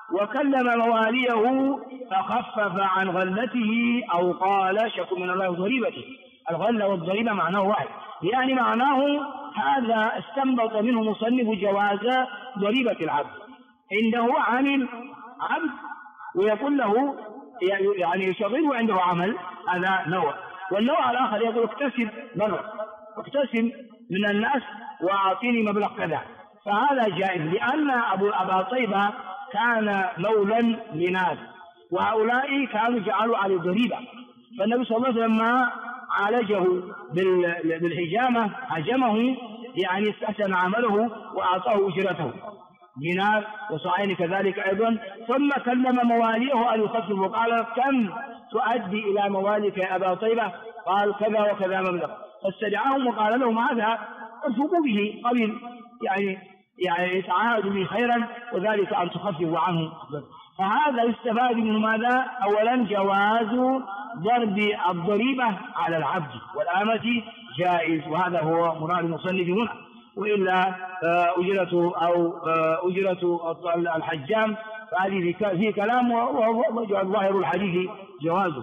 وكلم مواليه فخفف عن غلته أو قال شك من الله وضريبته. الغلة والضريبة معناه واحد، يعني معناه هذا استنبط منه مصنف جواز ضريبة العبد. عنده عامل عبد ويقول له يعني يشغله عنده عمل، هذا نوع. والنوع الآخر يقول اكتسب مرة، اكتسب من الناس وأعطيني مبلغ كذا، فهذا جائز. لأن أبا طيبة كان مولا لناس، وهؤلاء كانوا جعلوا على ضريبة، فالنبي صلى الله عليه وسلم ما عالجه بالحجامة هجمه، يعني استحسن عمله وأعطاه أجرته دينار وصاعين كذلك أيضا. ثم كلم مواليه أن يخففوا، قال كم تؤدي إلى موالك يا أبا طيبة؟ قال كذا وكذا مبلغ، فاستدعاهم وقال لهم هذا ارفقوا به قبل يعني يتعاهدوا به خيرا، وذلك أن تخففوا عنه. فهذا يستفاد من ماذا؟ أولا جواز ضرب الضريبة على العبد، والآمة جائز، وهذا هو مراد المصنف هنا. وإلا أجرة أو أجرة الحجام فهذه في كلام، وظاهر الحديث جوازه.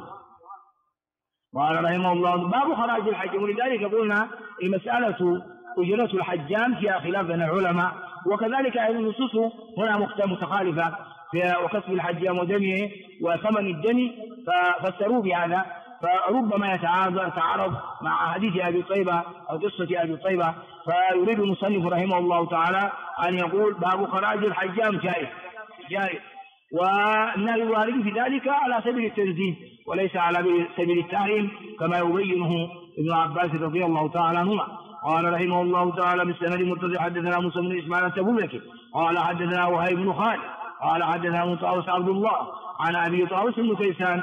قال رحمه الله باب خراج الحج. ولذلك قلنا المسألة أجرة الحجام فيها خلاف بين العلماء، وكذلك النصوص هنا متخالفة في وكسب الحجام ودمه وثمن الدم، ففسروا بهذا، فربما يتعارض مع حديث أبي طيبة أو قصة أبي طيبة. فيريد المصنف رحمه الله تعالى أن يقول باب خراج الحجام جائز، والنهي الوارد في ذلك على سبيل التنزيه وليس على سبيل التحريم كما يبينه ابن عباس رضي الله تعالى عنهما. قال رحمه الله تعالى بالسند المتصل حدثنا موسى بن إسماعيل التبوذكي قال حدثنا وهيب بن خالد قال حدثنا مطاوس عبد الله عن أبي طاووس بن كيسان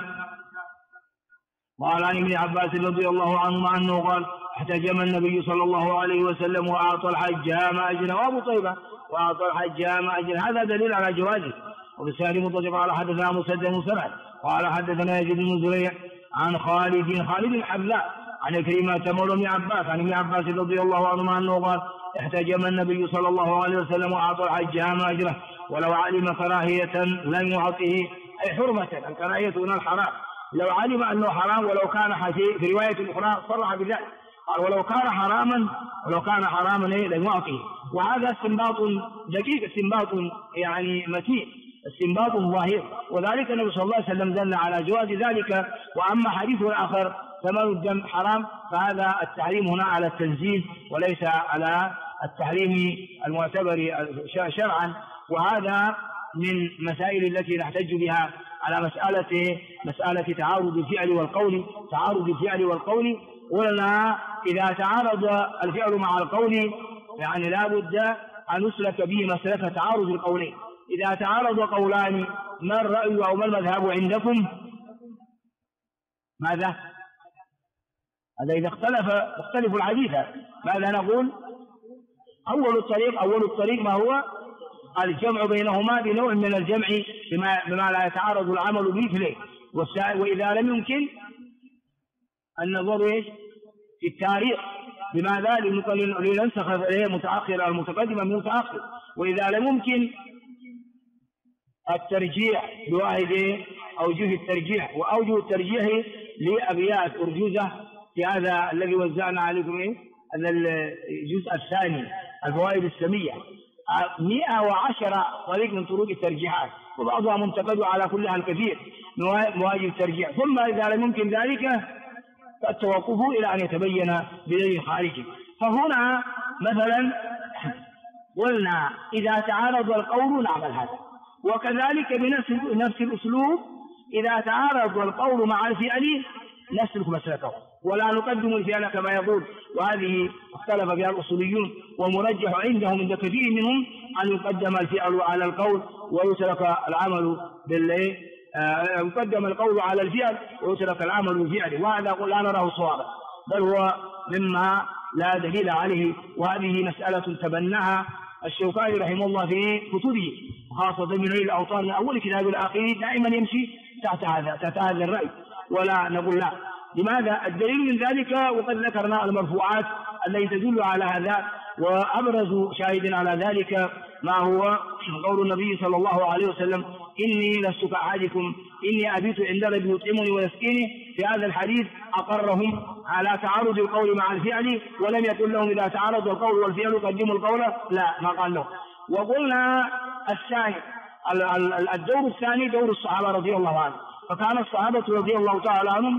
قال عن ابن عباس رضي الله عنهما أنه قال احتجم النبي صلى الله عليه وسلم وأعطى الحجام أجرا، وأبو طيبة وأعطى الحجام أجرا، هذا دليل على جوازه. وبالسند المتصل قال حدثنا مسدد مسرع قال حدثنا يزيد بن زريع عن خالد الحذاء عن كريمة مولى ابن عباس عن ابن عباس رضي الله عنهما أنه قال احتجم النبي صلى الله عليه وسلم وأعطى الحجام أجره ولو علم كراهية لم يعطه، أي حرمة، الكراهية هنا الحرام، لو علم أنه حرام ولو كان حسين، في رواية أخرى صرح بذلك قال ولو كان حراما لم يعطه. وهذا استنباط دقيق، استنباط يعني متين، استنباط ظاهر، وذلك النبي صلى الله عليه وسلم دل على جواز ذلك. وأما حديث الآخر ثمن الدم حرام، فهذا التحريم هنا على التنزيه وليس على التحريم المعتبر شرعا. وهذا من مسائل التي نحتج بها على مسألة تعارض الفعل والقول. قلنا إذا تعارض الفعل مع القول يعني لا بد أن نسلك به مسلك تعارض القولين. إذا تعارض قولان ما الرأي أو ما المذهب عندكم؟ ماذا؟ هذا إذا اختلف الحديث ماذا نقول؟ أول الطريق ما هو؟ الجمع بينهما بنوع من الجمع بما لا يتعارض العمل بمثله. وإذا لم يمكن النظر في التاريخ، بماذا؟ لننسخ متأخر المتقدم من متأخر. وإذا لم يمكن الترجيح بواحد أوجه الترجيح، وأوجه الترجيح لأبيات أرجوزة في هذا الذي وزعنا عليكم الجزء الثاني الفوائد السمية، 110 طريق من طرق الترجيحات، وبعضها منتقد على كلها الكثير مواجه الترجيح. ثم إذا لم يمكن ذلك فالتوقف إلى أن يتبين بدليل خارجي. فهنا مثلا قلنا إذا تعارض القول نعمل هذا، وكذلك بنفس الأسلوب إذا تعارض القول مع الفعل نسلك مسلكه ولا نقدم الفعل كما يقول. وهذه اختلف فيها الأصوليون، ومرجح عندهم عند كثير منهم أن يقدم الفعل على القول ويترك العمل يقدم القول على الفعل ويترك العمل بالفعل، وهذا لا نراه صوابا، بل هو مما لا دليل عليه. وهذه مسألة تبناها الشوكاني رحمه الله في كتبه، خاصة من نيل الأوطان من أول كتاب الآخر، دائما يمشي تحت هذا الرأي، ولا نقول لا. لماذا؟ الدليل من ذلك وقد ذكرنا المرفوعات التي تدل على هذا، وأبرز شاهد على ذلك ما هو قول النبي صلى الله عليه وسلم: إني لست كأحدكم إني أبيت عند ربي يطعمني ويسقيني. في هذا الحديث أقرهم على تعارض القول مع الفعل، ولم يقل لهم إذا تعارض القول والفعل قدموا القول، لا، ما قال لهم. وقلنا الثاني الدور الثاني دور الصحابة رضي الله عنهم، فكان الصحابة رضي الله تعالى عنهم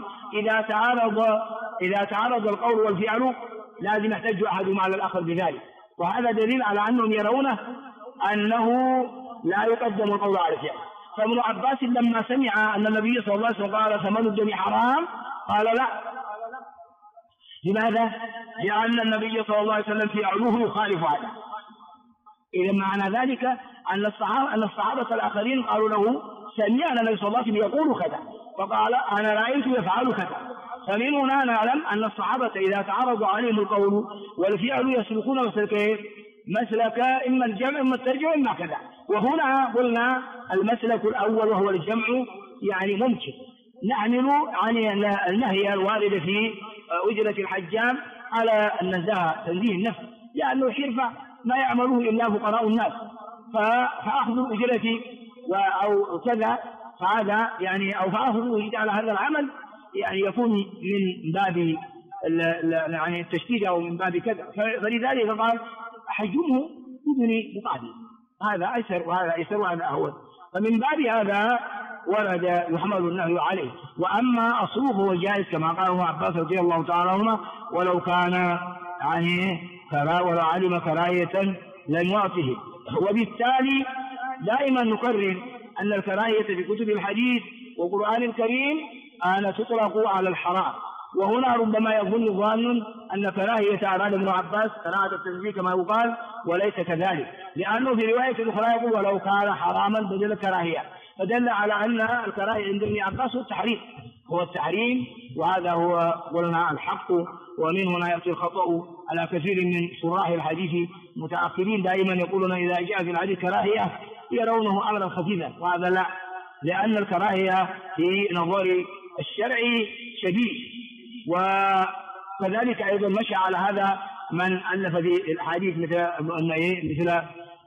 إذا تعارض القول والفعل لازم يحتج أحدهم على الآخر بذلك، وهذا دليل على أنهم يرون أنه لا يقدم القول على الفعل. فابن عباس لما سمع أن النبي صلى الله عليه وسلم قال ثمن الدم حرام قال لا. لماذا؟ لأن النبي صلى الله عليه وسلم في علوه يخالف هذا. إذا معنى ذلك أن الصحابة الآخرين قالوا له: سمعنا النبي صلى الله عليه وسلم يقول كذا، فقال: أنا رأيت يفعل كذا. فمن هنا نعلم أن الصحابة إذا تعرض عليهم القول والفعل يسلكون مسلك إما الجمع إما الترجمة إما كذا. وهنا قلنا المسلك الأول وهو الجمع، يعني ممكن نحمل عن النهي الوارد في أجرة الحجام على النزاهة، تنزيه النفس، لأنه حرفة ما يعمله إلا فقراء الناس، فأخذ الأجرة أو كذا، فهذا يعني أو فأخذ على هذا العمل يعني يكون من باب يعني التشديد أو من باب كذا، فلذلك قال: حجمه بدون مقابل، هذا أيسر وهذا أيسر وهذا أهون. فمن باب هذا ورد يحمل النهي عليه. وأما أصله هو جائز كما قال ابن عباس رضي الله تعالى عنهما: ولو كان يعني ولو علم كراهية لم يعطه. وبالتالي دائما نكرر أن الكراهية في كتب الحديث والقرآن الكريم أن تطلق على الحرام، وهنا ربما يظن ظان أن كراهية أراد ابن عباس كراهة التنزيه كما يقال، وليس كذلك، لأنه في رواية أخرى يقول: ولو كان حراما بدل الكراهية، فدل على أن الكراهية عند ابن عباس هو التحريم، وهذا هو قلنا الحق. ومن هنا يأتي الخطأ على كثير من شراح الحديث المتأخرين، دائما يقولون إذا جاء في الحديث كراهية يرونه أمرا خفيفا، وهذا لا، لأن الكراهية في نظر الشرع شديد. وكذلك أيضا مشى على هذا من ألف في الحديث مثل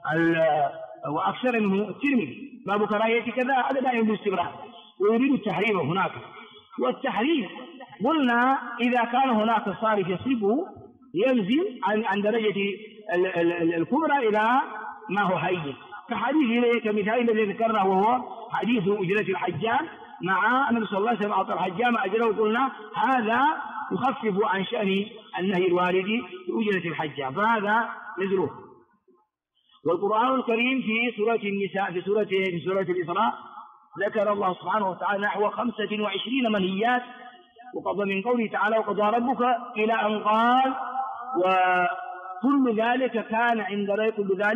وأكثر منه الترمذي، باب كراهية كذا، هذا دائما باستمرار ويريد التحريم هناك. والتحريم قلنا إذا كان هناك صارف يصرفه ينزل عن درجة الكبرى إلى ما هو هين، كحديث كمثال الذي ذكرناه وهو حديث أجرة الحجام مع النبي صلى الله عليه وسلم أعطى الحجام أجره، قلنا هذا يخفف عن شأن النهي الوارد في أجرة الحجام، فهذا نزله. والقرآن الكريم في سورة النساء في سورة الإسراء ذكر الله سبحانه وتعالى نحو 25 منهيات، وقضى من قوله تعالى: وقضى ربك إلى أن قال: وكل ذلك كان عند ربك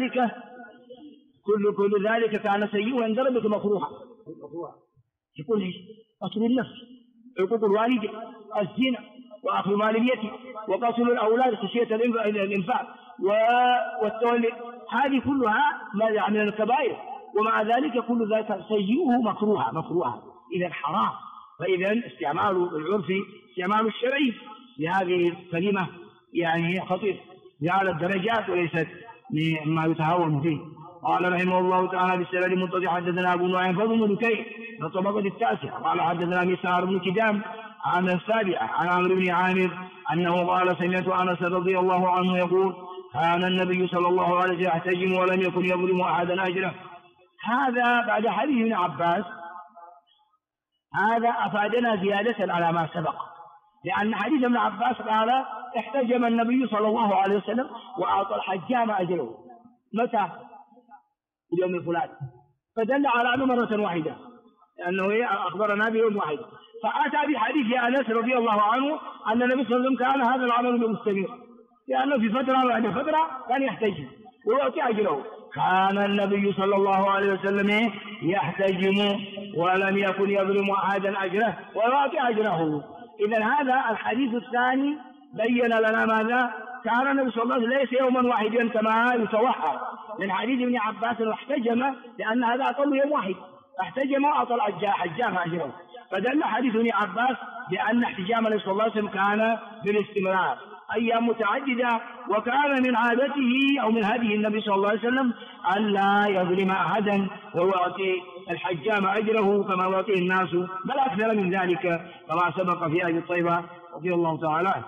كل ذلك كان سيئا عند ربك مكروها. يقول ايش؟ قتل النفس، عقوق الوالد، الزنا، واخذ مال اليتيم، وقتل الاولاد خشيه الانفاق، والتولي، هذه كلها من الكبائر، ومع ذلك كل ذلك سيئه مكروها، اذا حرام. فاذا استعمال العرف استعمال الشرعي لهذه الكلمه يعني خطير على الدرجات وليست مما يتهاون فيه. قال رحمه الله تعالى: بالسند المتصل حدثنا ابو نعيم فضل بن دكين في الطبقه التاسعه قال حدثنا مسعر بن كدام عن السابعه عن عمرو بن عامر انه قال: سمعت انس رضي الله عنه يقول: كان النبي صلى الله عليه وسلم يحتجم ولم يكن يظلم احدا اجره. هذا بعد حديث ابن عباس، هذا افادنا زياده على ما سبق، لان حديث ابن عباس قال: احتجم النبي صلى الله عليه وسلم واعطى الحجام اجره. متى؟ اليوم الفلاني، فدل على أنه مرة واحدة، لأنه أخبرنا بيوم واحد. فأتى بحديث أنس رضي الله عنه أن النبي صلى الله عليه وسلم كان هذا العمل مستمر، لأنه في فترة بعد فترة كان يحتجم ويعطي أجره. كان النبي صلى الله عليه وسلم يحتجم ولم يكن يظلم أحدا أجره ويعطي أجره. إذن هذا الحديث الثاني بين لنا ماذا؟ كان النبي صلى الله عليه وسلم ليس يوما واحدا كما يتوهم من حديث ابن عباس احتجم، لأن هذا أقل يوم واحد، احتجم وأعطى الحجام أجره. فدل حديث ابن عباس بأن احتجام النبي صلى الله عليه وسلم كان بالاستمرار. أيام متعددة. وكان من عادته أو من هديه النبي صلى الله عليه وسلم أن لا يظلم أحدا ويعطي الحجام أجره كما يعطيه الناس، بل أكثر من ذلك كما سبق في أبي طيبة رضي الله تعالى عنه.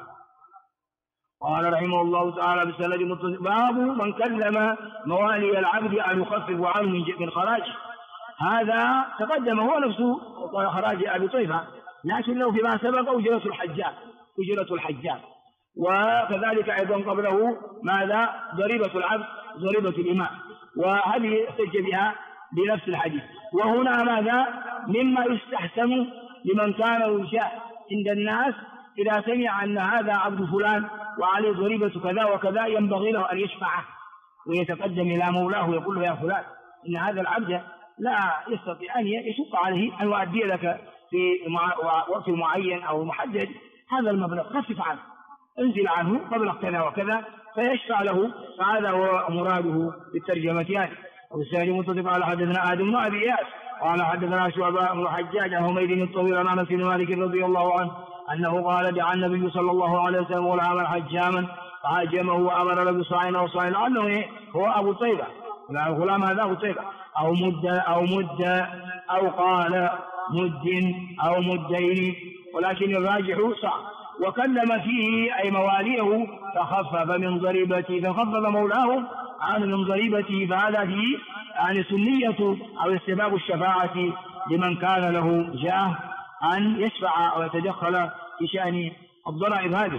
قال رحمه الله تعالى بسند متصل: باب من كلم موالي العبد أن يخفف عنه من خراجه. هذا تقدم هو نفسه خراج أبي طيبة، لكنه فيما سبق أجرة الحجام، وكذلك أيضا قبله ماذا؟ ضريبة العبد، ضريبة الإمام، وهذه احتج بها بنفس الحديث. وهنا ماذا؟ مما يستحسن لمن كان يشاء عند الناس إذا سمع أن هذا عبد فلان وعليه ضريبة كذا وكذا، ينبغي له أن يشفعه ويتقدم إلى مولاه ويقول له: يا فلان، إن هذا العبد لا يستطيع أن يشق عليه أن يؤدي لك في وقت معين أو محدد هذا المبلغ، خفف عنه، انزل عنه مبلغ كذا وكذا، فيشفع له. فهذا هو مراده بالترجمة هذه. والثاني متصل: قال حدثنا آدم بن أبي إياس قال حدثنا شعبة بن الحجاج عن حميد الطويل عن أنس بن مالك رضي الله عنه أنه قال: دعا النبي صلى الله عليه وسلم غلاما حجاما فحجمه وأمر له بصاع أو صاع، لأنه هو أبو طيبة، الغلام هذا أبو طيبة، أو مد أو قال مد أو مدين، ولكن الراجح صاع. وكلم فيه أي مواليه فخفف من ضريبته، فخفف مولاه عن من ضريبته، فهذا فيه يعني سنية أو استباب الشفاعة لمن كان له جاه أن يشفع أو يتدخل في شأن الضرائب هذه.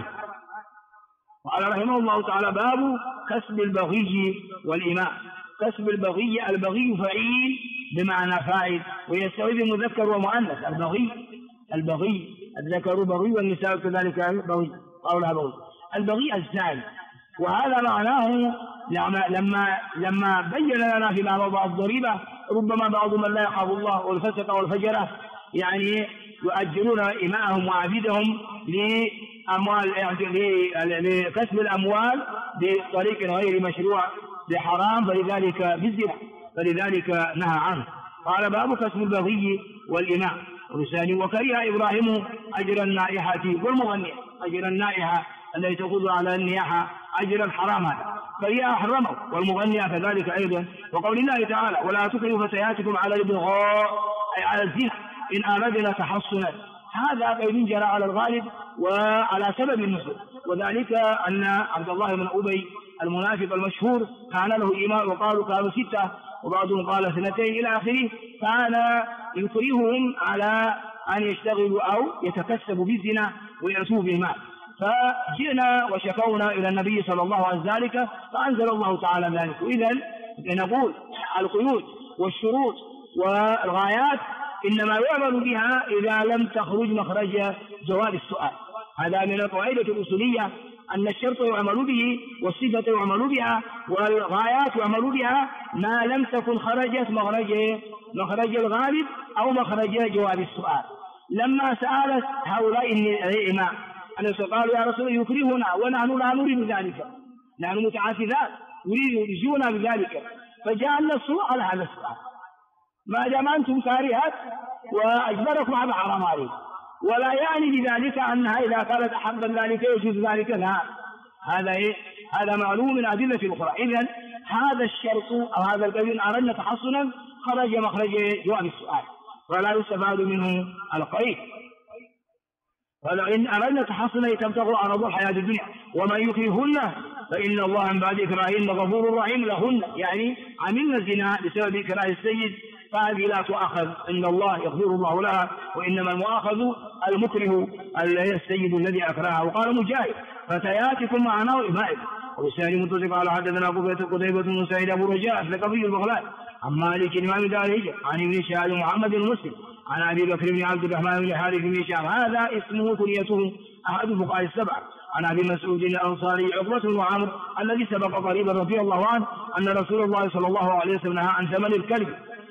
وقال رحمه الله تعالى: باب كسب البغي والإماء. كسب البغي، البغي فعيل بمعنى فاعل، ويستوي المذكر ومؤنث. البغي الذكر بغي والنساء كذلك بغي، قولها بغي. البغي الزاني، وهذا معناه لما بين لنا فيما مضى الضريبة ربما بعض من لا يخاف الله والفسق والفجرة يعني يؤجرون إماءهم وعبيدهم لأموال لكسب الأموال بطريق غير مشروع بحرام، فلذلك بالزنا، فلذلك نهى عنه. قال: باب كسب البغي والإماء. وكره إبراهيم أجر النائحة والمغنية، أجر النائحة التي تأخذ على النياحة أجر الحرام هذا، فهي أحرمه، والمغنية كذلك أيضا. وقول الله تعالى: ولا تكرهوا فتياتكم على الابتغاء أي على الزنا إن أردنا تحصنا. هذا قيد جرى على الغالب وعلى سبب النزول، وذلك أن عبد الله بن أبي المنافق المشهور كان له إماء، وقالوا كانوا 6 وبعضهم قال 2 إلى آخره، كان يكرههم على أن يشتغلوا أو يتكسبوا بالزنا ويأتوا بالمال. فجئنا وشكونا إلى النبي صلى الله عليه وسلم ذلك، فأنزل الله تعالى ذلك. إذن نقول القيود والشروط والغايات إنما يعمل بها إذا لم تخرج مخرج جواب السؤال. هذا من القاعدة الأصولية، أن الشرط يعمل به والصفة يعمل بها والغايات يعمل بها ما لم تكن خرجت مخرج الغالب أو مخرج جواب السؤال. لما سألت هؤلاء الإماء أن قالوا: يا رسول الله يكرهنا ونحن لا نريد ذلك، نحن متعافذات يريدون بذلك، فجاء النص على هذا السؤال: ما دام أنتم كارهات وأجبركم على حرام عليه، ولا يعني بذلك أنها إذا قالت أحب ذلك يجوز ذلك، لا، هذا معلوم من أدلة الأخرى. إذن هذا الشرط أو هذا القيد إن أردنا تحصنا خرج مخرج جواب السؤال، ولا يستفاد منه القيد. وإن أردنا تحصنا تبتغوا عرض الحياة الدنيا ومن يكرهن فإن الله من بعد إكراههن غفور رحيم لهن، يعني عملنا الزنا بسبب إكراه السيد، فهذه لا تؤاخذ إن الله يغفر الله لها، وإنما المؤاخذ المكره السيد الذي أكرهها. وقال مجاهد: فتياتكم معناه إمائكم. وبالسائل متصل قال: حدثنا قتيبة بن سعيد أبو رجاء الثقفي البغلاني عن مالك إمام دار الهجرة عن ابن شهاب محمد المسلم عن أبي بكر بن عبد الرحمن بن حارث بن هشام، هذا اسمه كنيته أحد الفقهاء السبعة، عن أبي مسعود الأنصاري عقبة وعمر الذي سبق قريبا رضي الله عنه أن رسول الله صلى الله عليه وسلم نهى عن ثمن الكلب،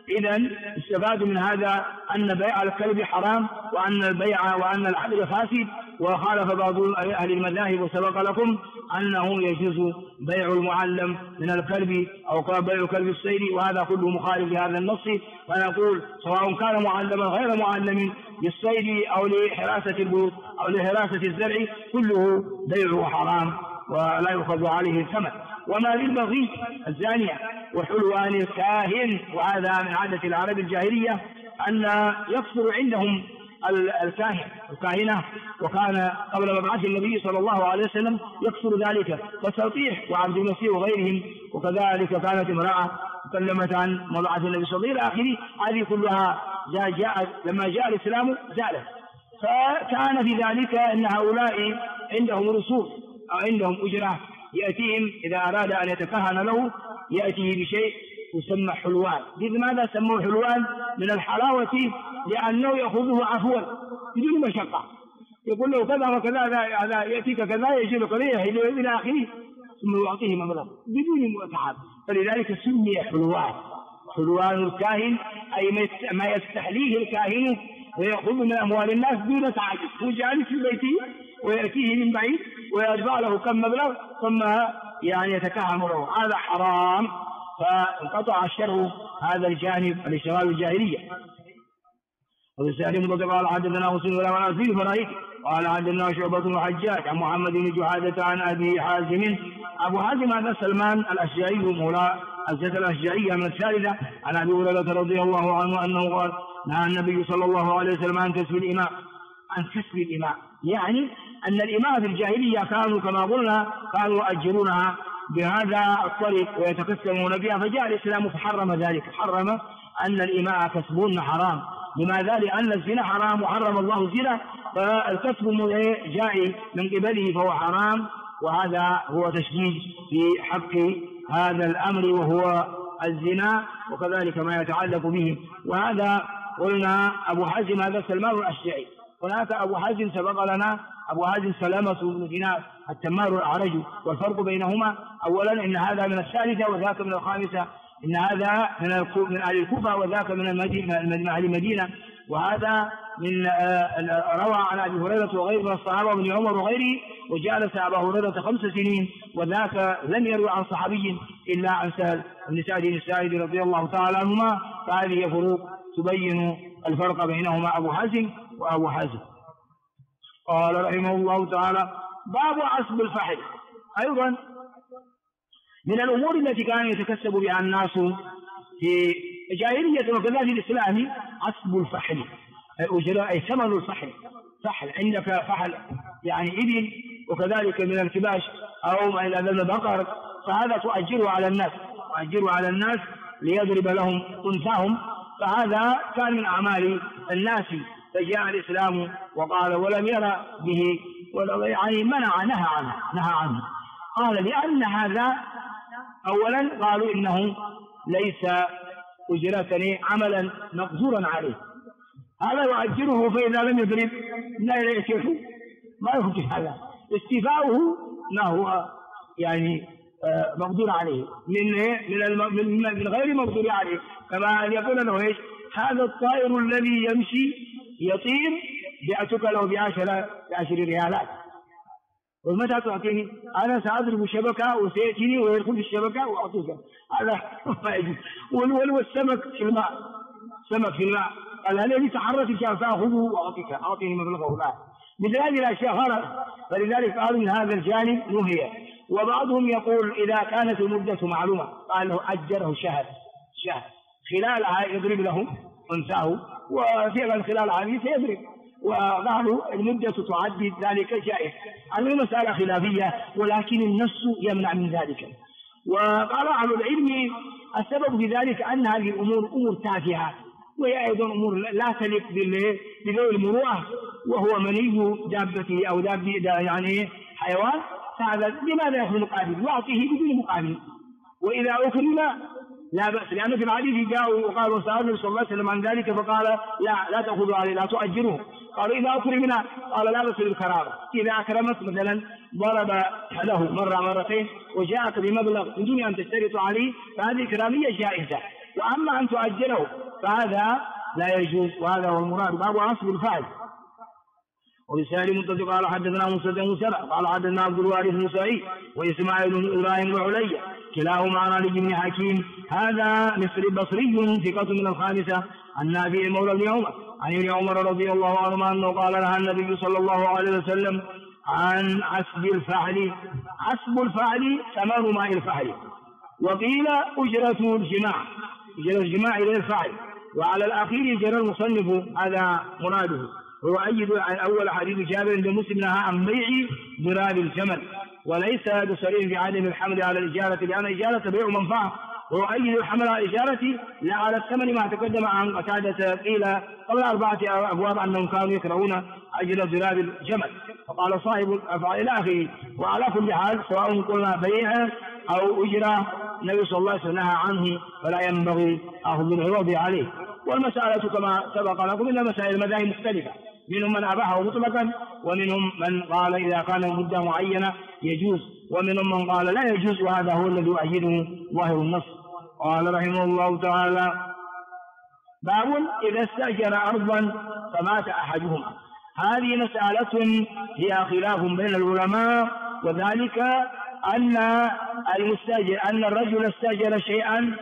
إذن استفاد من هذا أن بيع الكلب حرام، وأن العقد فاسد. وخالف بعض أهل المذاهب وسبق لكم أنه يجوز بيع المعلم من الكلب أو بيع كلب الصيد، وهذا كله مخالف لهذا النص. فنقول سواء كان معلما غير معلم للصيد أو لحراسة البيوت أو لحراسة الزرع كله بيعه حرام ولا يؤخذ عليه الثمن. وما للبغي الزانية وحلوان الكاهن، وهذا من عادة العرب الجاهلية أن يكثر عندهم الكاهنة، وكان قبل مبعث النبي صلى الله عليه وسلم يكثر ذلك كالسطيح وعبد المسيح وغيرهم. وكذلك كانت امرأة تكلمت عن مبعث النبي صلى الله عليه وسلم إلى آخره. هذه كلها لما جاء الإسلام زالت. فكان في ذلك أن هؤلاء عندهم رسوم أو عندهم أجرة، يأتيهم إذا أراد أن يتكهن له يأتيه بشيء يسمى حلوان. لماذا سموه حلوان؟ من الحلاوة، لأنه يأخذه عفوا بدون مشقة، يقول له كذا وكذا، هذا يأتيك كذا، يجي له كذا إلى آخره، ثم يعطيه مبلغ بدون تعب. فلذلك سمي حلوان الكاهن، أي ما يستحليه الكاهن ويأخذ من أموال الناس دون تعب. هو جالس في بيته ويأتيه من بعيد ويدفع له كم مبلغ ثم يتكهن له، هذا حرام. فانقطع الشرع هذا الجانب الاشتغال الجاهلية. وبالسالم قال حدثنا مسلم ولا منازل فرأيت قال حدثنا شعبة بن الحجاج عن محمد بن جحادة عن أبي حازم. أبو حازم هذا سلمان الأشجعي مولى الزيت الأشجعية من الثالثة، عن أبي هريرة رضي الله عنه أنه قال نهى النبي صلى الله عليه وسلم عن كسب الإماء. يعني أن الإماء في الجاهلية كانوا كما قلنا كانوا يؤجرونها بهذا الطريق ويتكسبون بها، فجاء الإسلام فحرم ذلك، حرم أن الإماء كسبون حرام. لماذا؟ لأن الزنا حرام وحرم الله الزنا، فالكسب جائز من قبله فهو حرام. وهذا هو تشديد في حق هذا الأمر وهو الزنا وكذلك ما يتعلق به. وهذا قلنا أبو حازم هذا سلمان الأشجعي. هناك أبو حازم سبق لنا أبو حازم سلامة بن دينار التمار الأعرج. والفرق بينهما أولا إن هذا من الثالثة وذاك من الخامسة، إن هذا من أهل الكوفة وذاك من أهل المدينة. وهذا من روى عن أبي هريرة وغيره من الصحابة وابن عمر وغيره، وجالس أبا هريرة 5 سنين، وذاك لم يروي عن صحابي إلا عن سهل بن سعد الساعدي رضي الله تعالى عنهما. فهذه فروق تبين الفرق بينهما أبو حازم وأبو حازم. قال رحمه الله تعالى باب عصب الفحل. أيضا من الأمور التي كان يتكسب بها الناس في جاهلية وكذلك الإسلام عصب الفحل، أي ثمن الفحل. فحل عندك فحل يعني إبل وكذلك من الكباش أو ما إلى ذلك بقر، فهذا تؤجره على الناس ليضرب لهم أنثاهم. فهذا كان من أعمال الناس، فجاء الإسلام وقال ولم يرى به يعني نهى عنه. قال لأن هذا أولا قالوا إنه ليس أجرة عملا مقدورا عليه، هذا يؤجره فإذا لم يضرب لا يأتيه ما يمكن، هذا استيفاؤه ما هو يعني مقدور عليه من غير مقدور عليه. كما يقول له ايش هذا الطائر الذي يمشي يطير بعتك له ب10 ريالات، ومتى تعطيني؟ أنا سأضرب شبكة وسيأتيني ويدخل في الشبكة وأعطيك، هذا ما يجوز. والسمك في الماء، قال هل الذي تحرك الشيء فأخذه وأعطيك، أعطيني مبلغه لا. مثل هذه الأشياء غلط، فلذلك قالوا من هذا الجانب نهي. وبعضهم يقول إذا كانت المدة معلومة قال له أجره شهر خلالها يضرب له أنثاه، وفعلا خلال هذه سيضرب، وقالوا المدة تعدد ذلك جائز. هذه مسألة خلافية ولكن النص يمنع من ذلك. وقال أهل العلم السبب في ذلك أن هذه الأمور أمور تافهة، وهي أيضا أمور لا تليق بذوي المروءة، وهو مني دابته أو يعني حيوان، فهذا لماذا يأخذ مقابل؟ يعطيه بدون مقابل. وإذا أكرم لا بأس، لأنه في الحديث جاءوا وقالوا سأل النبي صلى الله عليه وسلم عن ذلك فقال لا تأخذوا عليه، لا تؤجروه. قالوا إذا أكرمنا قال لا بأس بالكرامة. إذا أكرمت مثلا ضرب له مرة مرتين وجاءك بمبلغ من دون أن تشترط عليه، فهذه كرامية جائزة. وأما أن تؤجله فهذا لا يجوز، وهذا هو المراد. باب عصب الفعل. وبسائل متصل قال حدثنا موسى بن سبع قال حدثنا عبد الوارث بن سعيد وإسماعيل بن إبراهيم وعلي كلاهما عن علي بن حكيم هذا مصري بصري ثقة من الخامسة عن نافع مولى بن عمر عن ابن عمر رضي الله عنهما أنه قال نهى النبي صلى الله عليه وسلم عن عسب الفحل. عسب الفحل ثمن ماء الفحل، وقيل أجرة الجماع، أجرة الجماع إلى الفحل، وعلى الأخير جرى المصنف هذا مراده. ويؤيد أول حديث جابر عند مسلم نهى عن بيع ضراب الجمل، وليس بصريح بعدم الحمل على الإجارة، لأن الإجارة بيع منفعة، ويؤيد الحمل على الإجارة لا على الثمن ما تقدم عن قتادة قيل قبل 4 أبواب أنهم كانوا يكرهون أجل ضراب الجمل، فقال صاحب الأفعال إلى آخره. وعلى كل حال سواء قلنا بيع أو أجرة النبي صلى الله عليه وسلم نهى عنه، فلا ينبغي أخذ العوض عليه. والمسألة كما سبق لكم إن مسائل المذاهب مختلفة، منهم من أباحه مطلقا، ومنهم من قال إذا كان مدة معينة يجوز، ومنهم من قال لا يجوز، وهذا هو الذي يؤيده ظاهر النص. قال رحمه الله تعالى: باب إذا استأجر أرضا فمات أحدهما. هذه مسألة فيها خلاف بين العلماء، وذلك أن الرجل استأجر شيئا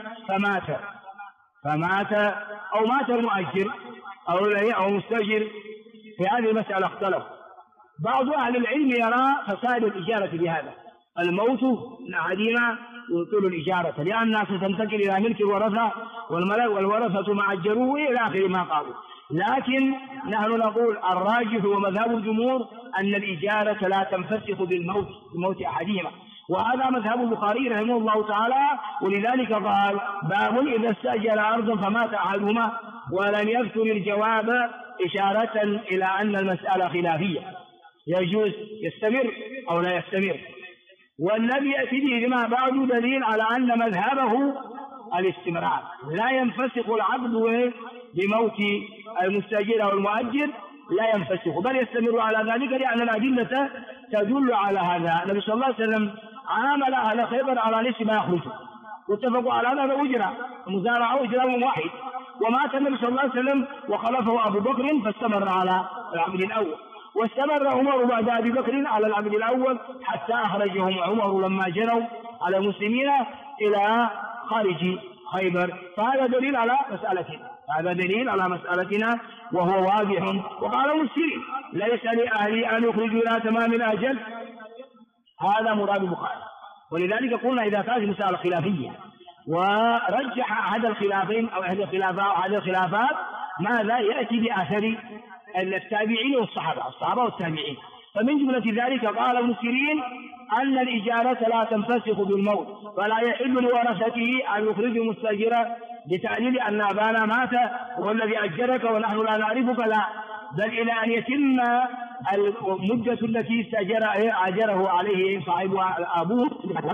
فمات أو مات المؤجر أو مستأجر، في هذه المسألة اختلف. بعض أهل العلم يرى فساد الإجارة بهذا، الموت من أحدهما يبطل الإجارة، لأنها ستنتقل إلى ملك الورثة، والورثة ما أجروه إلى آخر ما قالوا. لكن نحن نقول الراجح ومذهب الجمهور أن الإجارة لا تنفسخ بموت أحدهما، وهذا مذهب البخاري رحمه الله تعالى. ولذلك قال: باب إذا استأجر أرضا فمات أحدهما، ولم يذكر الجواب إشارة إلى أن المسألة خلافية، يجوز يستمر أو لا يستمر. والذي يأتي به ما بعد دليل على أن مذهبه الاستمرار، لا ينفسخ العقد بموت المستأجر أو المؤجر، لا ينفسخ بل يستمر على ذلك، لأن الأدلة تدل على هذا. النبي صلى الله عليه وسلم عامل أهل خيبر على نصف ما يخرجه، واتفقوا على هذا أجرة مزارعة أجرة واحد، ومات النبي صلى الله عليه وسلم وخلفه أبو بكر فاستمر على العبد الأول، واستمر عمر بعد أبي بكر على العبد الأول حتى أخرجهم عمر لما جنوا على المسلمين إلى خارج خيبر. فهذا دليل على مسألتنا، وهو واضح. وقال مسلم: ليس لأهلي أن يخرجوا إلى تمام الأجل. هذا مراد البخاري، ولذلك قلنا إذا كانت مسألة خلافية ورجح أحد الخلافين أو أحد الخلافات ماذا يأتي بأثر التابعين والصحابة والتابعين. فمن جملة ذلك قال ابن سيرين أن الإجارة لا تنفسخ بالموت، فلا يحل لورثته أن يخرجوا مستأجرا بتعليل أن أبانا مات وهو الذي أجرك ونحن لا نعرفك، لا، بل إلى أن يتم المدة التي أجره عليه صاحبها أبوه.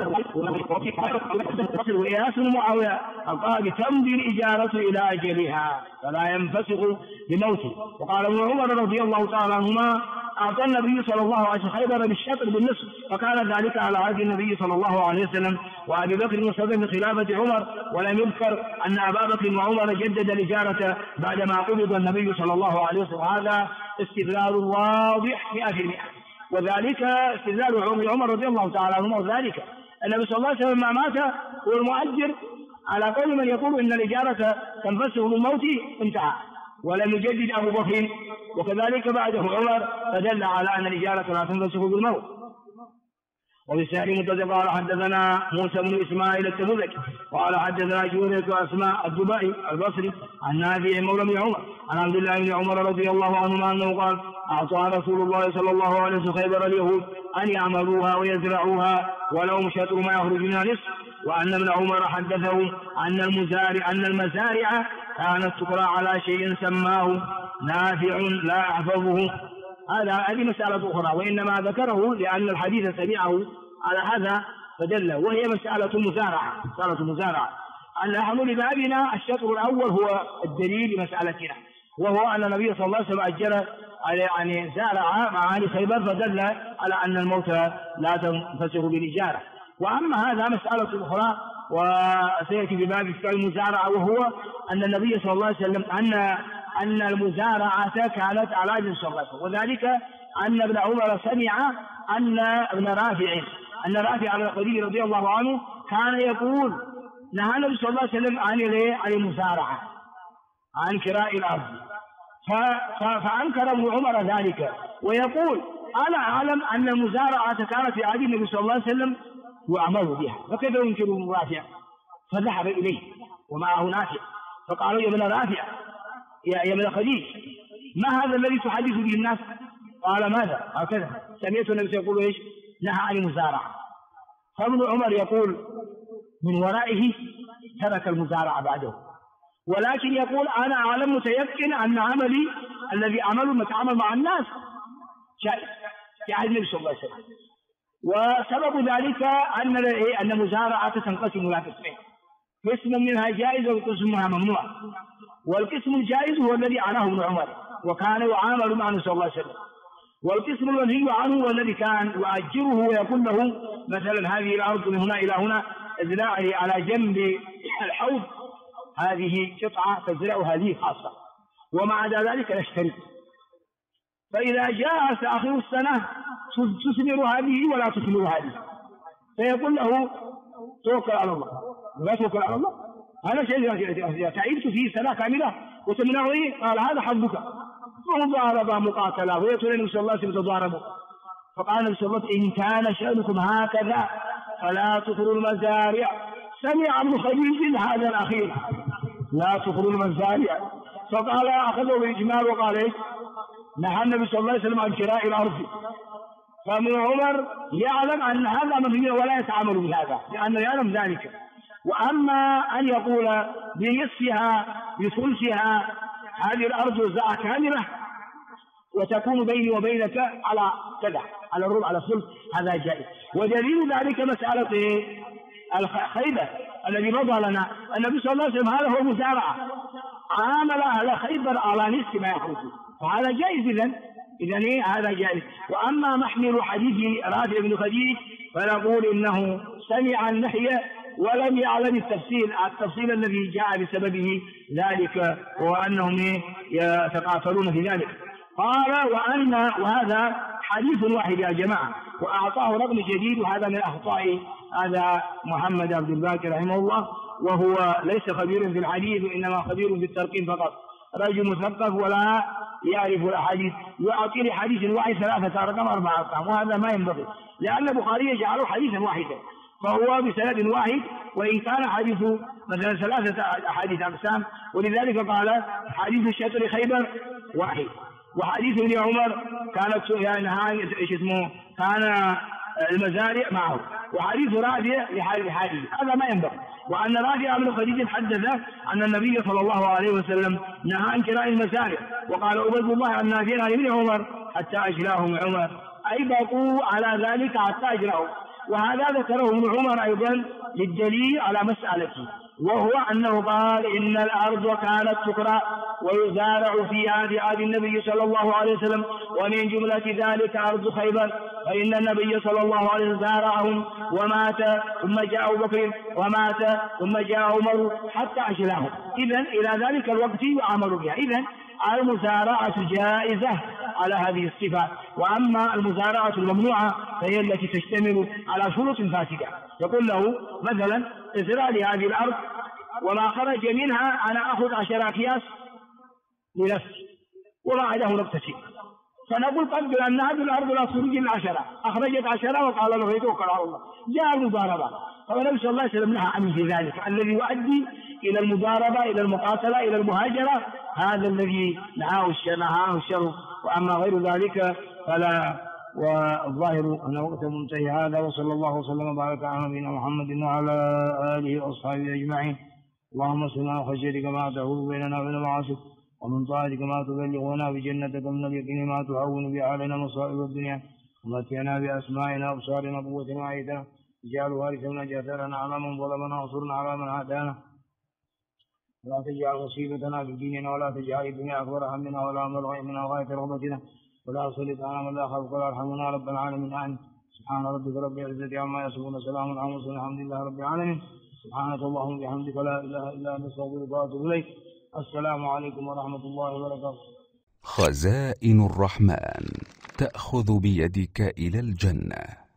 وإياس معاوية قال: تمضي الإجارة إلى أجلها فلا ينفسخ بموته. وقال ابن عمر رضي الله تعالى عنهما: أعطى النبي صلى الله عليه وسلم خيبر بالشطر بالنصف، فكان ذلك على عهد النبي صلى الله عليه وسلم وأبي بكر وسلم في خلافة عمر، ولم يذكر أن أبا بكر وعمر جدد الإجارة بعدما قبض النبي صلى الله عليه وسلم. هذا استدلال واضح 100%، وذلك استدلال عمر رضي الله تعالى عنه. وذلك النبي صلى الله عليه وسلم ما مات هو المؤجر على قول من يقول إن الإجارة تنفسخ بالموت انتهى، ولم يجدد أبو بكر وكذلك بعده عمر، فدل على أن الإجارة لا تنفسخ بالموت. وبالسائل متصل قال حدثنا موسى بن إسماعيل التبوذكي قال حدثنا جويرية وأسماء الدبائي البصري عن نافع مولى بن عمر عن عبد الله بن عمر رضي الله عنهما أنه قال: أعطى رسول الله صلى الله عليه وسلم خيبر اليهود أن يعملوها ويزرعوها ولهم شطر ما يخرج من نصف، وأن ابن عمر حدثه أن المزارع كانت تقرأ على شيء سماه نافع لا أحفظه. هذه مسألة أخرى، وإنما ذكره لأن الحديث سمعه على هذا فدل، وهي مسألة مزارعة. نحن لبابنا الشطر الأول هو الدليل لمسألتنا، وهو أن النبي صلى الله عليه وسلم أجر يعني زارع مع أهل خيبر، فدل على أن الموت لا تنفسخ بالإجارة. وأما هذا مسألة أخرى، وسيأتي في باب المزارعة، وهو أن النبي صلى الله عليه وسلم أن المزارعة كانت على عهد صلى الله عليه وسلم، وذلك أن ابن عمر سمع أن أن رافع الخديجي رضي الله عنه كان يقول نهى النبي صلى الله عليه وسلم عن المزارعة، عن كراء الأرض، فأنكر ابن عمر ذلك ويقول أنا أعلم أن المزارعة كانت في عهد النبي صلى الله عليه وسلم وأعمل بها، فكيف ينكر ابن رافع؟ فذهب إليه ومعه نافع فقالوا يا ابن رافع يا ابن خديج ما هذا الذي تحدث به الناس؟ قال ماذا؟ هكذا سمعت النبي يقول ايش؟ نهى عن المزارعة. فابن عمر يقول من ورائه ترك المزارعة بعده، ولكن يقول أنا أعلم متيقن أن عملي الذي أعمله متعامل مع الناس جائز في عهد النبي صلى الله عليه وسلم. وسبب ذلك أن المزارعة تنقسم إلى قسمين، قسم منها جائز وقسم منها ممنوع، والقسم الجائز هو الذي عناه ابن عمر وكان يعامل مع النبي صلى الله عليه وسلم، والقسم المنهي عنه هو الذي كان يؤجره ويقول له مثلا هذه الأرض من هنا إلى هنا ازرعي على جنب الحوض هذه قطعة تزرعها لي خاصة، ومع ذلك نشتري، فإذا جاء آخر السنة تثمر هذه ولا تثمر هذه، فيقول له توكل على الله ولا توكل على الله، هذا شيء تعبت فيه سنة كاملة وتمنعني، قال هذا حظك، ومضاربة مقاتلة ويقول النبي صلى الله عليه وسلم تضاربوا، فقال النبي صلى الله عليه وسلم إن كان شأنكم هكذا فلا تخروا المزارع. سمع ابن خديج هذا الأخير لا تخروا المزارع، فقال أخذه بالإجمال وقال إيش؟ نهى النبي صلى الله عليه وسلم عن كراء الأرض. فابن عمر يعلم أن هذا منهي ولا يتعامل بهذا لأنه يعلم ذلك. وأما أن يقول بنصفها بثلثها هذه الأرض وزعها كاملة وتكون بيني وبينك على كذا على الربع على الثلث، هذا جائز. ودليل ذلك مسألة الخيبة الذي مضى لنا، النبي صلى الله عليه وسلم هذا هو مزارعة، عامل أهل خيبر على نصف ما يخرج، فهذا جائز. إذن هذا جائز. وأما محمل حديث رافع بن خديج فنقول إنه سمع النهي ولم يعلم التفصيل الذي جاء بسببه ذلك، وأنهم يتقاتلون في ذلك. قال وهذا حديث واحد يا جماعة، وأعطاه رقم جديد، وهذا من أخطاء هذا محمد عبد الباقي رحمه الله، وهو ليس خبير في الحديث وإنما خبير في الترقيم فقط، رجل مثقف ولا يعرف الأحاديث، يعطي لحديث واحد 3 أرقام 4 أرقام، وهذا ما ينبغي، لأن البخاري جعله حديثا واحدا فهو بسند واحد، وإن كان حديثه مثلا 3 أحاديث أقسام، ولذلك قال حديث شطر خيبر واحد، وحديث ابن عمر كانت كان المزارع معه، وحديث رافع لحاله، هذا ما ينبغي. وأن رافع بن خديج حدث أن النبي صلى الله عليه وسلم نهى عن كراء المزارع، وقال عبيد الله أن نافع عن ابن عمر حتى أجلاهم عمر، أي بقوا على ذلك حتى أجلاهم. وهذا ذكره ابن عمر أيضا للدليل على مسألته، وهو أنه قال إن الأرض كانت تكرى ويزارع فيها في عهد النبي صلى الله عليه وسلم، ومن جملة ذلك أرض خيبر، فإن النبي صلى الله عليه وسلم زارعهم ومات، ثم جاء أبو بكر ومات، ثم جاء عمر حتى أجلاهم. إذن إلى ذلك الوقت يعمل بها. إذن المزارعة جائزة على هذه الصفة. وأما المزارعة الممنوعة فهي التي تشتمل على شروط فاسدة، يقول له مثلا ازرع لي هذه الأرض وما خرج منها أنا أخذ 10 أكياس لنفسي وبعده نكتسب، فنقول قبل أن هذه الأرض لا تخرج إلا 10، أخرجت 10 وقال له يتوكل على الله، جاء المضاربة. فالنبي صلى الله عليه وسلم نهى عنه في ذلك الذي يؤدي إلى المضاربة إلى المقاتلة إلى المهاجرة، هذا الذي نهاه الشر. وأما غير ذلك فلا. والظاهر أن وقت منتهي هذا، وصلى الله وسلم وبارك على نبينا محمد وعلى آله وأصحابه أجمعين. اللهم صل وخشيتك ما تحول بيننا وبين معاصيك، ومن طاعتك ما تبلغنا بجنتك، من اليقين ما تهون به علينا مصائب الدنيا، ومتعنا بأسمائنا وأبصارنا وقوتنا وعيتنا، اجعل وارثنا جاثرنا على من ظلمنا وانصرنا على من عادانا، ولا تجعل مصيبتنا في ديننا، ولا تجعل الدنيا أكبر همنا ولا مبلغ علمنا وغاية رغبتنا، ولا تسلط علينا من لا خافك ولا يرحمنا رب العالمين. سبحان ربك رب العزة عما يصفون، سلام على المرسلين، الحمد لله رب العالمين. سبحانك اللهم وبحمدك لا إله إلا أنت أستغفرك وأتوب إليك. السلام عليكم ورحمة الله وبركاته. خزائن الرحمن تأخذ بيدك إلى الجنة.